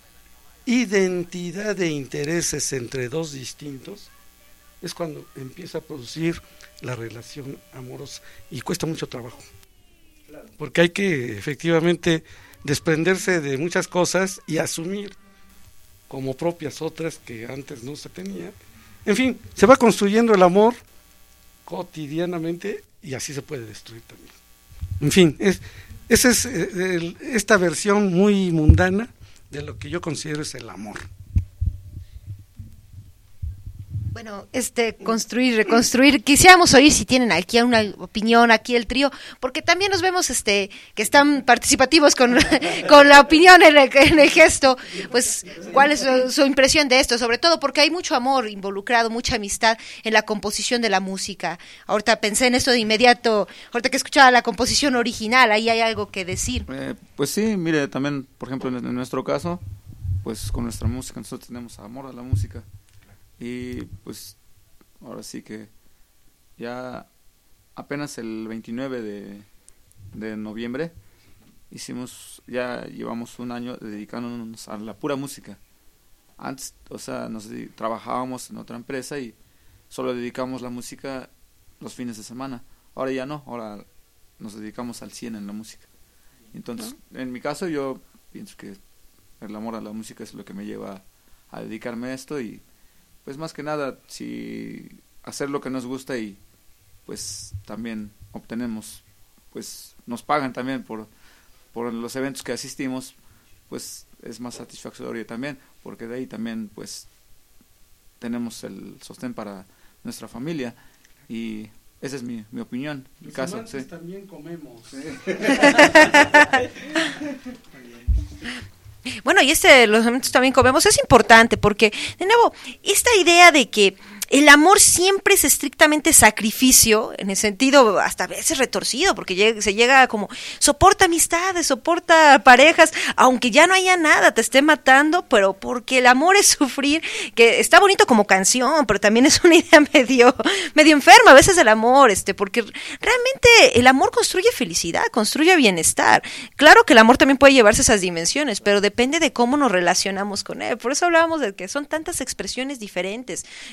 identidad de intereses entre dos distintos, es cuando empieza a producir la relación amorosa, y cuesta mucho trabajo, porque hay que efectivamente desprenderse de muchas cosas y asumir como propias otras que antes no se tenía. En fin, se va construyendo el amor cotidianamente y así se puede destruir también. En fin, es, esa es el, esta versión muy mundana de lo que yo considero es el amor. Bueno, este, construir, reconstruir, quisiéramos oír si tienen aquí una opinión, aquí el trío, porque también nos vemos este que están participativos con, con la opinión en el, en el gesto, pues, ¿cuál es su, su impresión de esto? Sobre todo porque hay mucho amor involucrado, mucha amistad en la composición de la música. Ahorita pensé en esto de inmediato, ahorita que escuchaba la composición original, ahí hay algo que decir. Eh, pues sí, mire, también, por ejemplo, en, en nuestro caso, pues con nuestra música, nosotros tenemos amor a la música. Y pues ahora sí que ya apenas el veintinueve de, de noviembre hicimos, ya llevamos un año dedicándonos a la pura música. Antes, o sea, nos trabajábamos en otra empresa y solo dedicamos la música los fines de semana. Ahora ya no, ahora nos dedicamos al cien en la música. Entonces, ¿no? En mi caso yo pienso que el amor a la música es lo que me lleva a dedicarme a esto y pues más que nada, si hacer lo que nos gusta y pues también obtenemos, pues nos pagan también por, por los eventos que asistimos, pues es más satisfactorio también, porque de ahí también pues tenemos el sostén para nuestra familia y esa es mi, mi opinión. Mi Los caso, amantes sí. también comemos. Sí. Bueno, y este, los momentos también comemos, es importante porque, de nuevo, esta idea de que el amor siempre es estrictamente sacrificio, en el sentido hasta a veces retorcido, porque llega, se llega como, soporta amistades, soporta parejas, aunque ya no haya nada, te esté matando, pero porque el amor es sufrir, que está bonito como canción, pero también es una idea medio, medio enferma a veces el amor, este, porque realmente el amor construye felicidad, construye bienestar. Claro que el amor también puede llevarse esas dimensiones, pero depende de cómo nos relacionamos con él. Por eso hablábamos de que son tantas expresiones diferentes. Es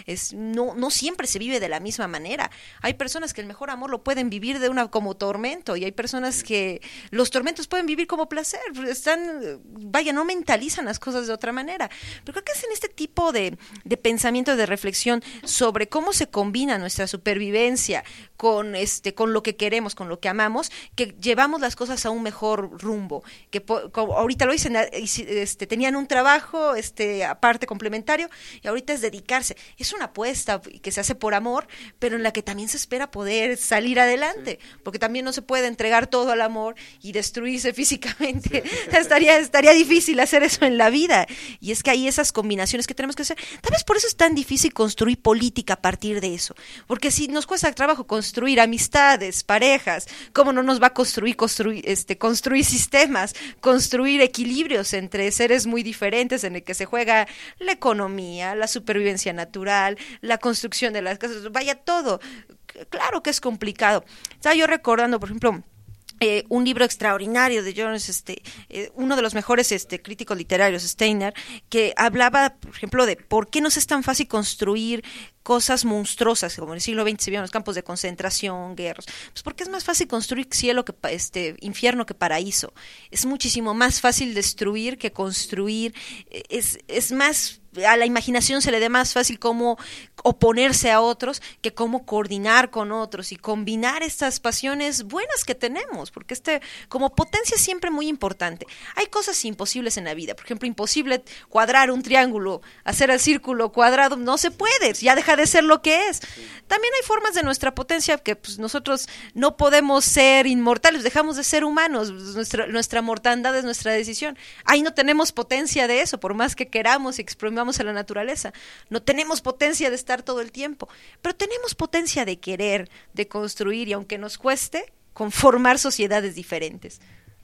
no, no siempre se vive de la misma manera. Hay personas que el mejor amor lo pueden vivir de una como tormento, y hay personas que los tormentos pueden vivir como placer. Están, vaya, no mentalizan las cosas de otra manera. Pero creo que es en este tipo de, de pensamiento, de reflexión sobre cómo se combina nuestra supervivencia con este, con lo que queremos, con lo que amamos, que llevamos las cosas a un mejor rumbo. Que como ahorita lo dicen, este, tenían un trabajo, este, aparte complementario, y ahorita es dedicarse. Es una apuesta que se hace por amor, pero en la que también se espera poder salir adelante, sí. Porque también no se puede entregar todo al amor y destruirse físicamente. Sí. estaría, estaría difícil hacer eso en la vida. Y es que hay esas combinaciones que tenemos que hacer. Tal vez por eso es tan difícil construir política a partir de eso. Porque si nos cuesta trabajo construir amistades, parejas, ¿cómo no nos va a construir, construir, este, construir sistemas, construir equilibrios entre seres muy diferentes en el que se juega la economía, la supervivencia natural, la construcción de las casas, vaya todo? Claro que es complicado. Estaba yo recordando, por ejemplo, Eh, un libro extraordinario de Jones, este, eh, uno de los mejores este, críticos literarios, Steiner, que hablaba, por ejemplo, de por qué nos es tan fácil construir cosas monstruosas, como en el siglo veinte se vieron los campos de concentración, guerras. Pues porque es más fácil construir cielo que este infierno que paraíso. Es muchísimo más fácil destruir que construir. Es, es más, a la imaginación se le da más fácil cómo oponerse a otros que cómo coordinar con otros y combinar estas pasiones buenas que tenemos, porque este como potencia es siempre muy importante. Hay cosas imposibles en la vida, por ejemplo, imposible cuadrar un triángulo, hacer el círculo cuadrado, no se puede, ya deja de ser lo que es. Sí. También hay formas de nuestra potencia que pues, nosotros no podemos ser inmortales, dejamos de ser humanos, nuestra, nuestra mortandad es nuestra decisión. Ahí no tenemos potencia de eso, por más que queramos y exprimamos a la naturaleza. No tenemos potencia de estar todo el tiempo, pero tenemos potencia de querer, de construir, y aunque nos cueste, conformar sociedades diferentes.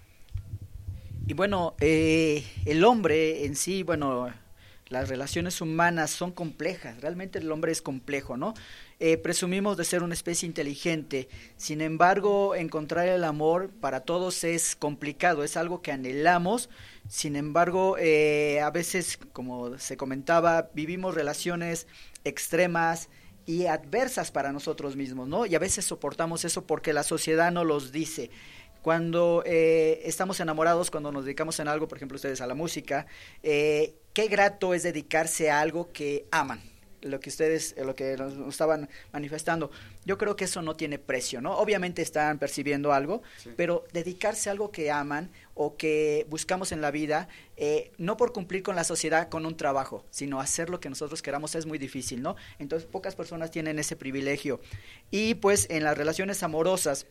Y bueno, eh, el hombre en sí, bueno, las relaciones humanas son complejas, realmente el hombre es complejo, ¿no? Eh, presumimos de ser una especie inteligente, sin embargo, encontrar el amor para todos es complicado, es algo que anhelamos, sin embargo, eh, a veces, como se comentaba, vivimos relaciones extremas y adversas para nosotros mismos, ¿no? Y a veces soportamos eso porque la sociedad nos los dice. Cuando eh, estamos enamorados, cuando nos dedicamos en algo, por ejemplo ustedes a la música, eh, qué grato es dedicarse a algo que aman, lo que ustedes, lo que nos estaban manifestando. Yo creo que eso no tiene precio, ¿no? Obviamente están percibiendo algo, sí. Pero dedicarse a algo que aman o que buscamos en la vida, eh, no por cumplir con la sociedad con un trabajo, sino hacer lo que nosotros queramos es muy difícil, ¿no? Entonces pocas personas tienen ese privilegio. Y pues en las relaciones amorosas,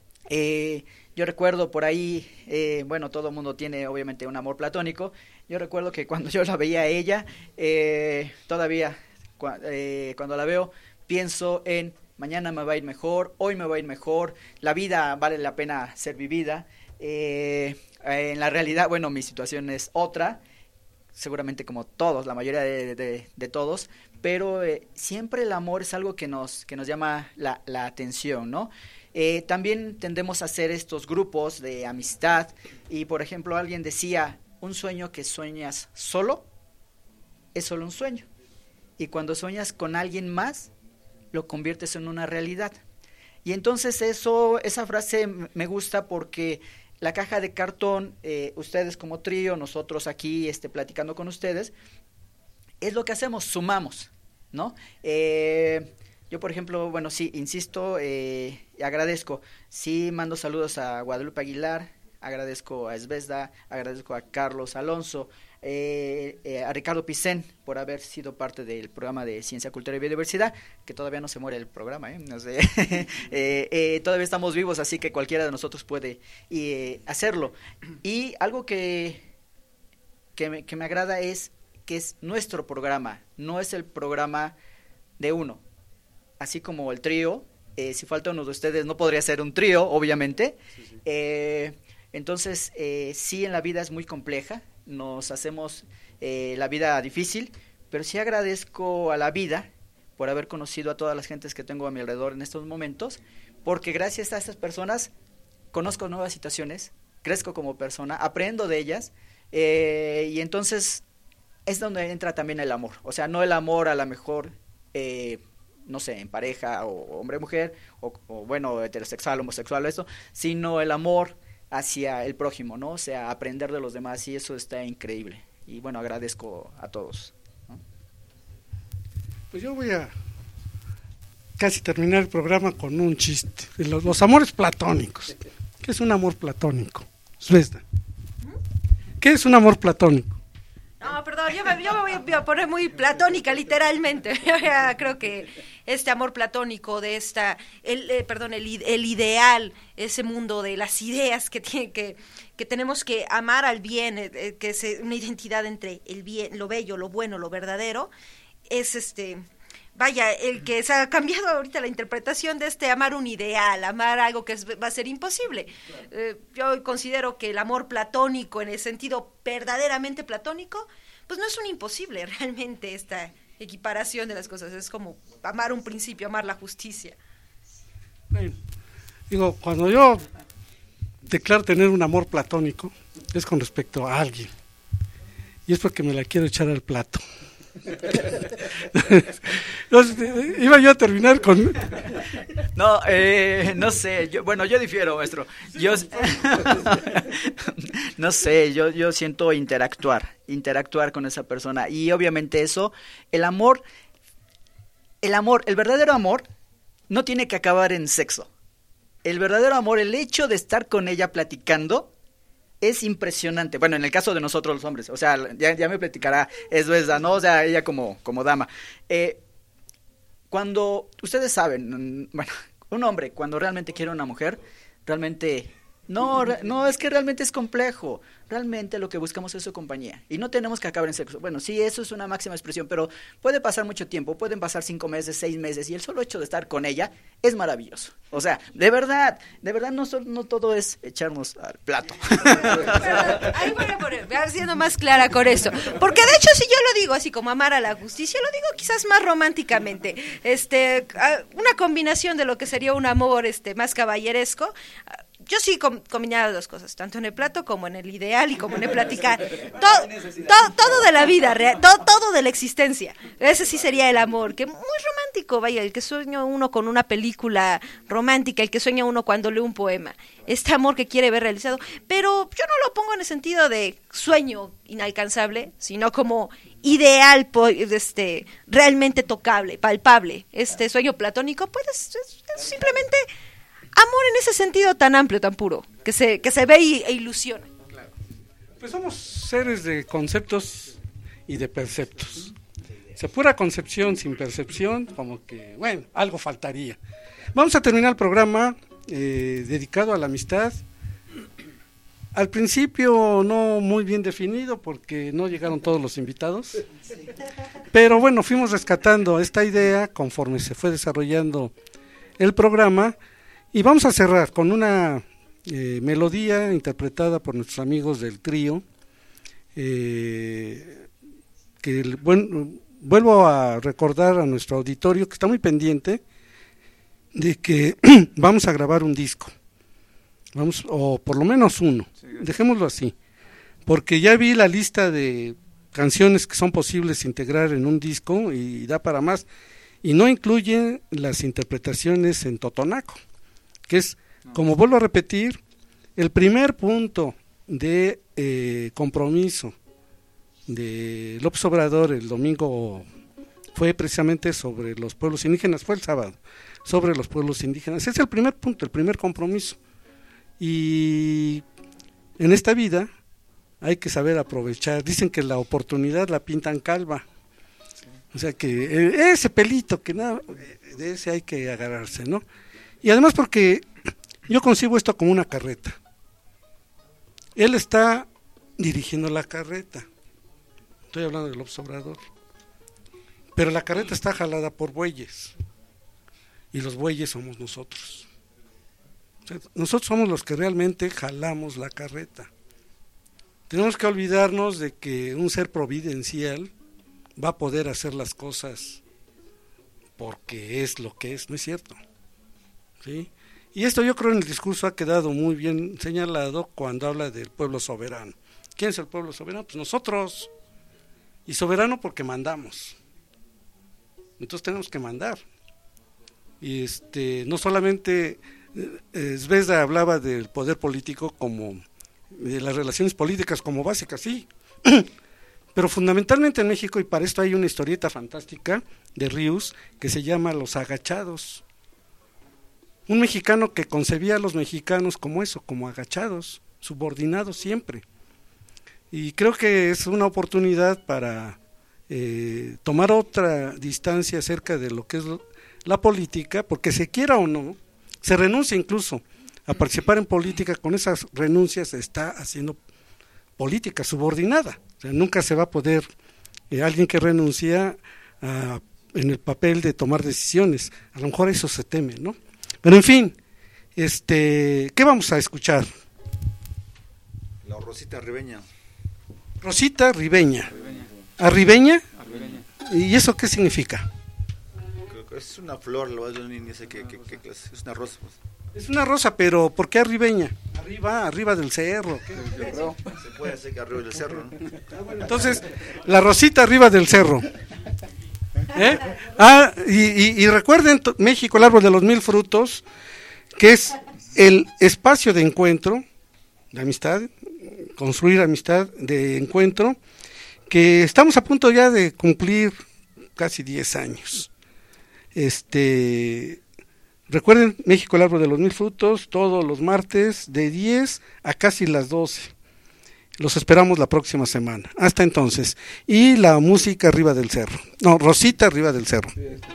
Eh, yo recuerdo por ahí, eh, bueno, todo el mundo tiene obviamente un amor platónico. Yo recuerdo que cuando yo la veía a ella, eh, todavía cu eh, cuando la veo, pienso en mañana me va a ir mejor, hoy me va a ir mejor, la vida vale la pena ser vivida. Eh, en la realidad, bueno, mi situación es otra, seguramente como todos, la mayoría de, de, de todos, pero eh, siempre el amor es algo que nos, que nos llama la, la atención, ¿no? Eh, también tendemos a hacer estos grupos de amistad y, por ejemplo, alguien decía, un sueño que sueñas solo es solo un sueño, y cuando sueñas con alguien más lo conviertes en una realidad. Y entonces eso, esa frase me gusta porque la caja de cartón, eh, ustedes como trío, nosotros aquí este, platicando con ustedes, es lo que hacemos, sumamos, ¿no? Eh, Yo, por ejemplo, bueno, sí, insisto, eh, agradezco, sí mando saludos a Guadalupe Aguilar, agradezco a Esbesda, agradezco a Carlos Alonso, eh, eh, a Ricardo Picén por haber sido parte del programa de Ciencia, Cultura y Biodiversidad, que todavía no se muere el programa, ¿eh? No sé, eh, eh, todavía estamos vivos, así que cualquiera de nosotros puede eh, hacerlo. Y algo que, que, me, que me agrada es que es nuestro programa, no es el programa de uno. Así como el trío, eh, si falta uno de ustedes no podría ser un trío, obviamente. Sí, sí. Eh, entonces, eh, sí, en la vida es muy compleja, nos hacemos eh, la vida difícil, pero sí agradezco a la vida por haber conocido a todas las gentes que tengo a mi alrededor en estos momentos, porque gracias a estas personas conozco nuevas situaciones, crezco como persona, aprendo de ellas, eh, y entonces es donde entra también el amor. O sea, no el amor a la mejor eh, no sé, en pareja o hombre-mujer, o, o bueno, heterosexual, homosexual, eso, sino el amor hacia el prójimo, ¿no? O sea, aprender de los demás, y eso está increíble. Y bueno, agradezco a todos, ¿no? Pues yo voy a casi terminar el programa con un chiste. Los, los amores platónicos. ¿Qué es un amor platónico? Zvezda. ¿Qué es un amor platónico? No, perdón, yo me, yo me voy a poner muy platónica, literalmente. Creo que este amor platónico de esta, el, eh, perdón, el, el ideal, ese mundo de las ideas que tiene que, que tenemos que amar al bien, eh, que es una identidad entre el bien, lo bello, lo bueno, lo verdadero, es este, vaya, el que se ha cambiado ahorita la interpretación de este amar un ideal, amar algo que es, va a ser imposible. Eh, yo considero que el amor platónico, en el sentido verdaderamente platónico, pues no es un imposible realmente esta equiparación de las cosas, es como amar un principio, amar la justicia. Bueno, digo, cuando yo declaro tener un amor platónico, es con respecto a alguien, y es porque me la quiero echar al plato. Entonces, iba yo a terminar con no eh, no sé yo, bueno yo difiero, maestro, yo no sé, yo yo siento interactuar interactuar con esa persona, y obviamente eso, el amor el amor el verdadero amor no tiene que acabar en sexo. El verdadero amor, el hecho de estar con ella platicando, es impresionante. Bueno, en el caso de nosotros los hombres, o sea, ya, ya me platicará eso esa, ¿no? O sea, ella como, como dama. Eh, cuando, ustedes saben, bueno, un hombre cuando realmente quiere a una mujer, realmente, no, no, es que realmente es complejo. Realmente lo que buscamos es su compañía, y no tenemos que acabar en sexo. Bueno, sí, eso es una máxima expresión, pero puede pasar mucho tiempo, pueden pasar cinco meses, seis meses, y el solo hecho de estar con ella es maravilloso. O sea, de verdad, de verdad no, no todo es echarnos al plato. Ahí voy a poner, voy a ir siendo más clara con eso, porque de hecho si yo lo digo así como amar a la justicia, lo digo quizás más románticamente, este, una combinación de lo que sería un amor este más caballeresco. Yo sí com combinaba las dos cosas, tanto en el plato como en el ideal y como en el platicar. Todo, todo, todo de la vida, real, todo, todo de la existencia. Ese sí sería el amor, que muy romántico, vaya, el que sueña uno con una película romántica, el que sueña uno cuando lee un poema. Este amor que quiere ver realizado. Pero yo no lo pongo en el sentido de sueño inalcanzable, sino como ideal, este, realmente tocable, palpable. Este sueño platónico, pues es, es, es simplemente amor en ese sentido tan amplio, tan puro, que se, que se ve y, e ilusiona. Claro. Pues somos seres de conceptos y de perceptos. O sea, pura concepción sin percepción, como que, bueno, algo faltaría. Vamos a terminar el programa eh, dedicado a la amistad. Al principio no muy bien definido porque no llegaron todos los invitados, pero bueno, fuimos rescatando esta idea conforme se fue desarrollando el programa. Y vamos a cerrar con una eh, melodía interpretada por nuestros amigos del trío, eh, que bueno, vuelvo a recordar a nuestro auditorio que está muy pendiente de que vamos a grabar un disco, vamos, o por lo menos uno, dejémoslo así, porque ya vi la lista de canciones que son posibles integrar en un disco y da para más, y no incluye las interpretaciones en totonaco, que es, como vuelvo a repetir, el primer punto de eh, compromiso de López Obrador el domingo fue precisamente sobre los pueblos indígenas, fue el sábado, sobre los pueblos indígenas. Ese es el primer punto, el primer compromiso. Y en esta vida hay que saber aprovechar. Dicen que la oportunidad la pintan calva. O sea que ese pelito, que nada, de ese hay que agarrarse, ¿no? Y además porque yo concibo esto como una carreta. Él está dirigiendo la carreta. Estoy hablando de López Obrador. Pero la carreta está jalada por bueyes. Y los bueyes somos nosotros. O sea, nosotros somos los que realmente jalamos la carreta. Tenemos que olvidarnos de que un ser providencial va a poder hacer las cosas porque es lo que es, ¿no es cierto? ¿Sí? Y esto yo creo en el discurso ha quedado muy bien señalado cuando habla del pueblo soberano. ¿Quién es el pueblo soberano? Pues nosotros. Y soberano porque mandamos. entonces tenemos que mandar. Y este, no solamente eh, Zvezda hablaba del poder político como, de las relaciones políticas como básicas, sí, pero fundamentalmente en México, y para esto hay una historieta fantástica de Rius que se llama Los Agachados. Un mexicano que concebía a los mexicanos como eso, como agachados, subordinados siempre. Y creo que es una oportunidad para eh, tomar otra distancia acerca de lo que es la política, porque se quiera o no, se renuncia incluso a participar en política, con esas renuncias se está haciendo política subordinada. O sea, nunca se va a poder, eh, alguien que renuncia a, en el papel de tomar decisiones, a lo mejor eso se teme, ¿no? Pero en fin, este, ¿qué vamos a escuchar? La Rosita Ribeña. Rosita Ribeña. ¿Arribeña? Arribeña. ¿Y eso qué significa? Creo que es una flor, lo ni sé qué, qué, qué clase, es una rosa. Pues. Es una rosa, pero ¿por qué arribeña? Arriba, arriba del cerro. ¿Qué? Se puede hacer que arriba del cerro, ¿no? Entonces, la Rosita arriba del cerro. ¿Eh? Ah, y, y, y recuerden, México, el árbol de los mil frutos, que es el espacio de encuentro, de amistad, construir amistad, de encuentro, que estamos a punto ya de cumplir casi diez años. Este, recuerden, México, el árbol de los mil frutos, todos los martes de diez a casi las doce. Los esperamos la próxima semana. Hasta entonces. Y la música arriba del cerro. No, Rosita arriba del cerro.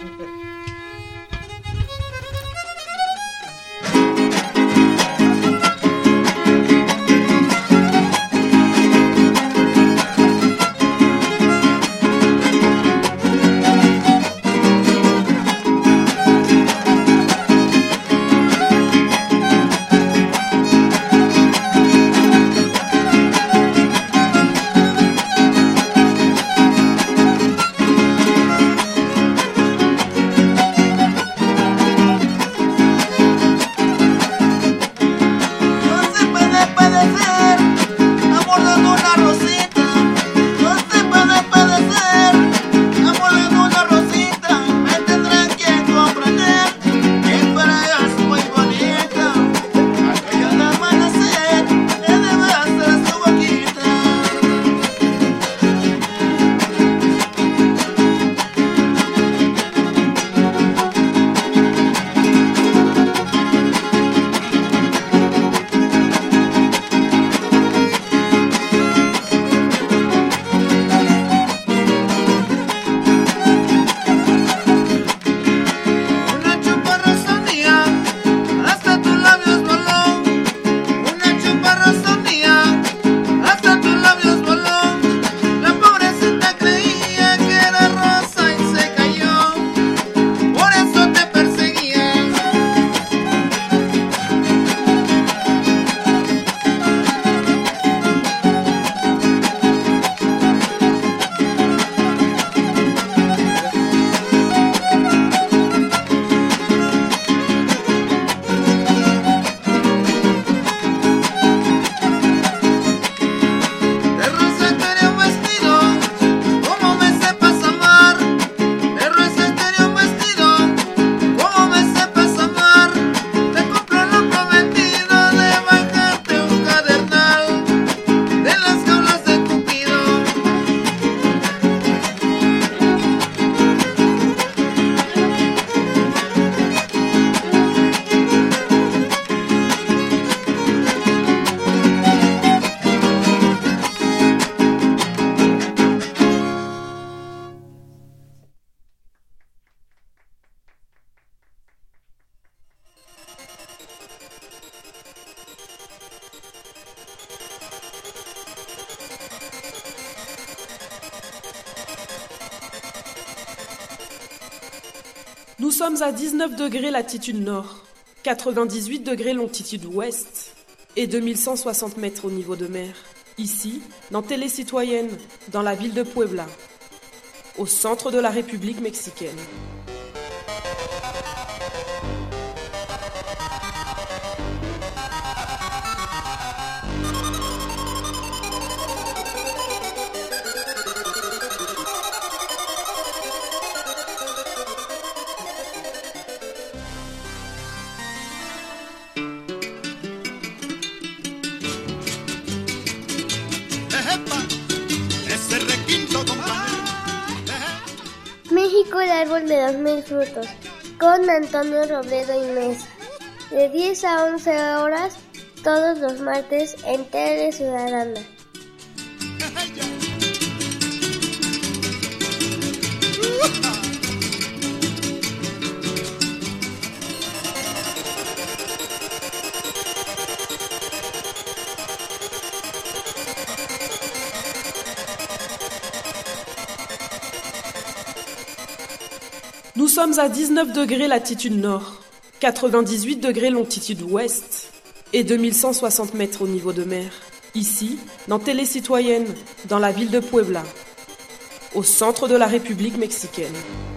Nous sommes à dix-neuf degrés latitude nord, quatre-vingt-dix-huit degrés longitude ouest et deux mille cent soixante mètres au niveau de mer. Ici, dans Télé Citoyenne, dans la ville de Puebla, au centre de la République mexicaine. México, el árbol de los mil frutos, con Antonio Robledo y Mesa, de diez a once horas, todos los martes en Tele Ciudadana. Nous sommes à dix-neuf degrés latitude nord, quatre-vingt-dix-huit degrés longitude ouest et deux mille cent soixante mètres au niveau de mer. Ici, dans Télé Citoyenne, dans la ville de Puebla, au centre de la République mexicaine.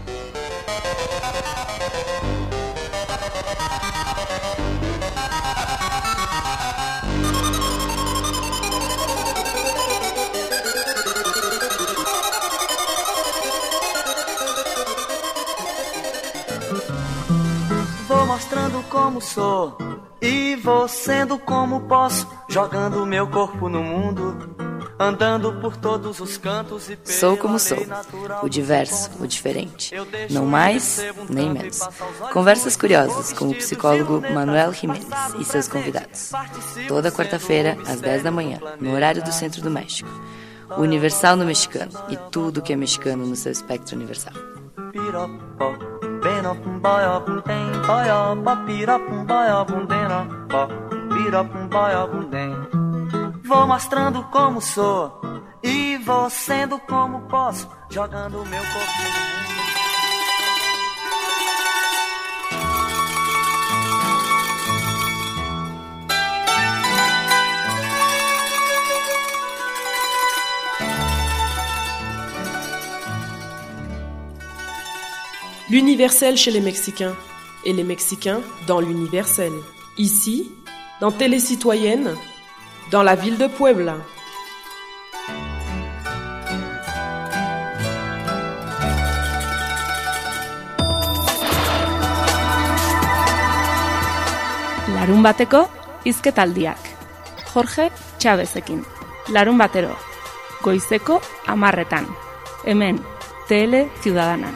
Vou mostrando como sou e vou sendo como posso, jogando meu corpo no mundo, andando por todos os cantos e Sou como sou, o diverso, o diferente, não mais nem menos. Conversas curiosas com o psicólogo Manuel Jiménez e seus convidados. Toda quarta-feira, às dez da manhã, no horário do Centro do México. O Universal no mexicano e tudo que é mexicano no seu espectro universal. Vou mostrando como sou e vou sendo como posso, jogando meu corpo no mundo. L'universel chez les Mexicains et les Mexicains dans l'universel. Ici, dans Télé Citoyenne, dans la ville de Puebla. Larun bateko hizketaldiak. Jorge Chavezekin. Larun batero. Goizeko hamarretan. Hemen, Tele Ciudadana.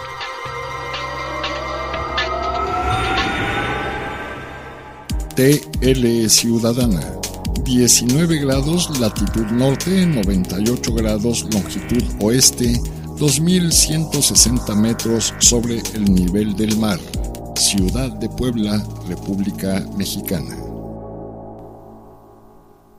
T L Ciudadana, diecinueve grados latitud norte, noventa y ocho grados longitud oeste, dos mil ciento sesenta metros sobre el nivel del mar. Ciudad de Puebla, República Mexicana.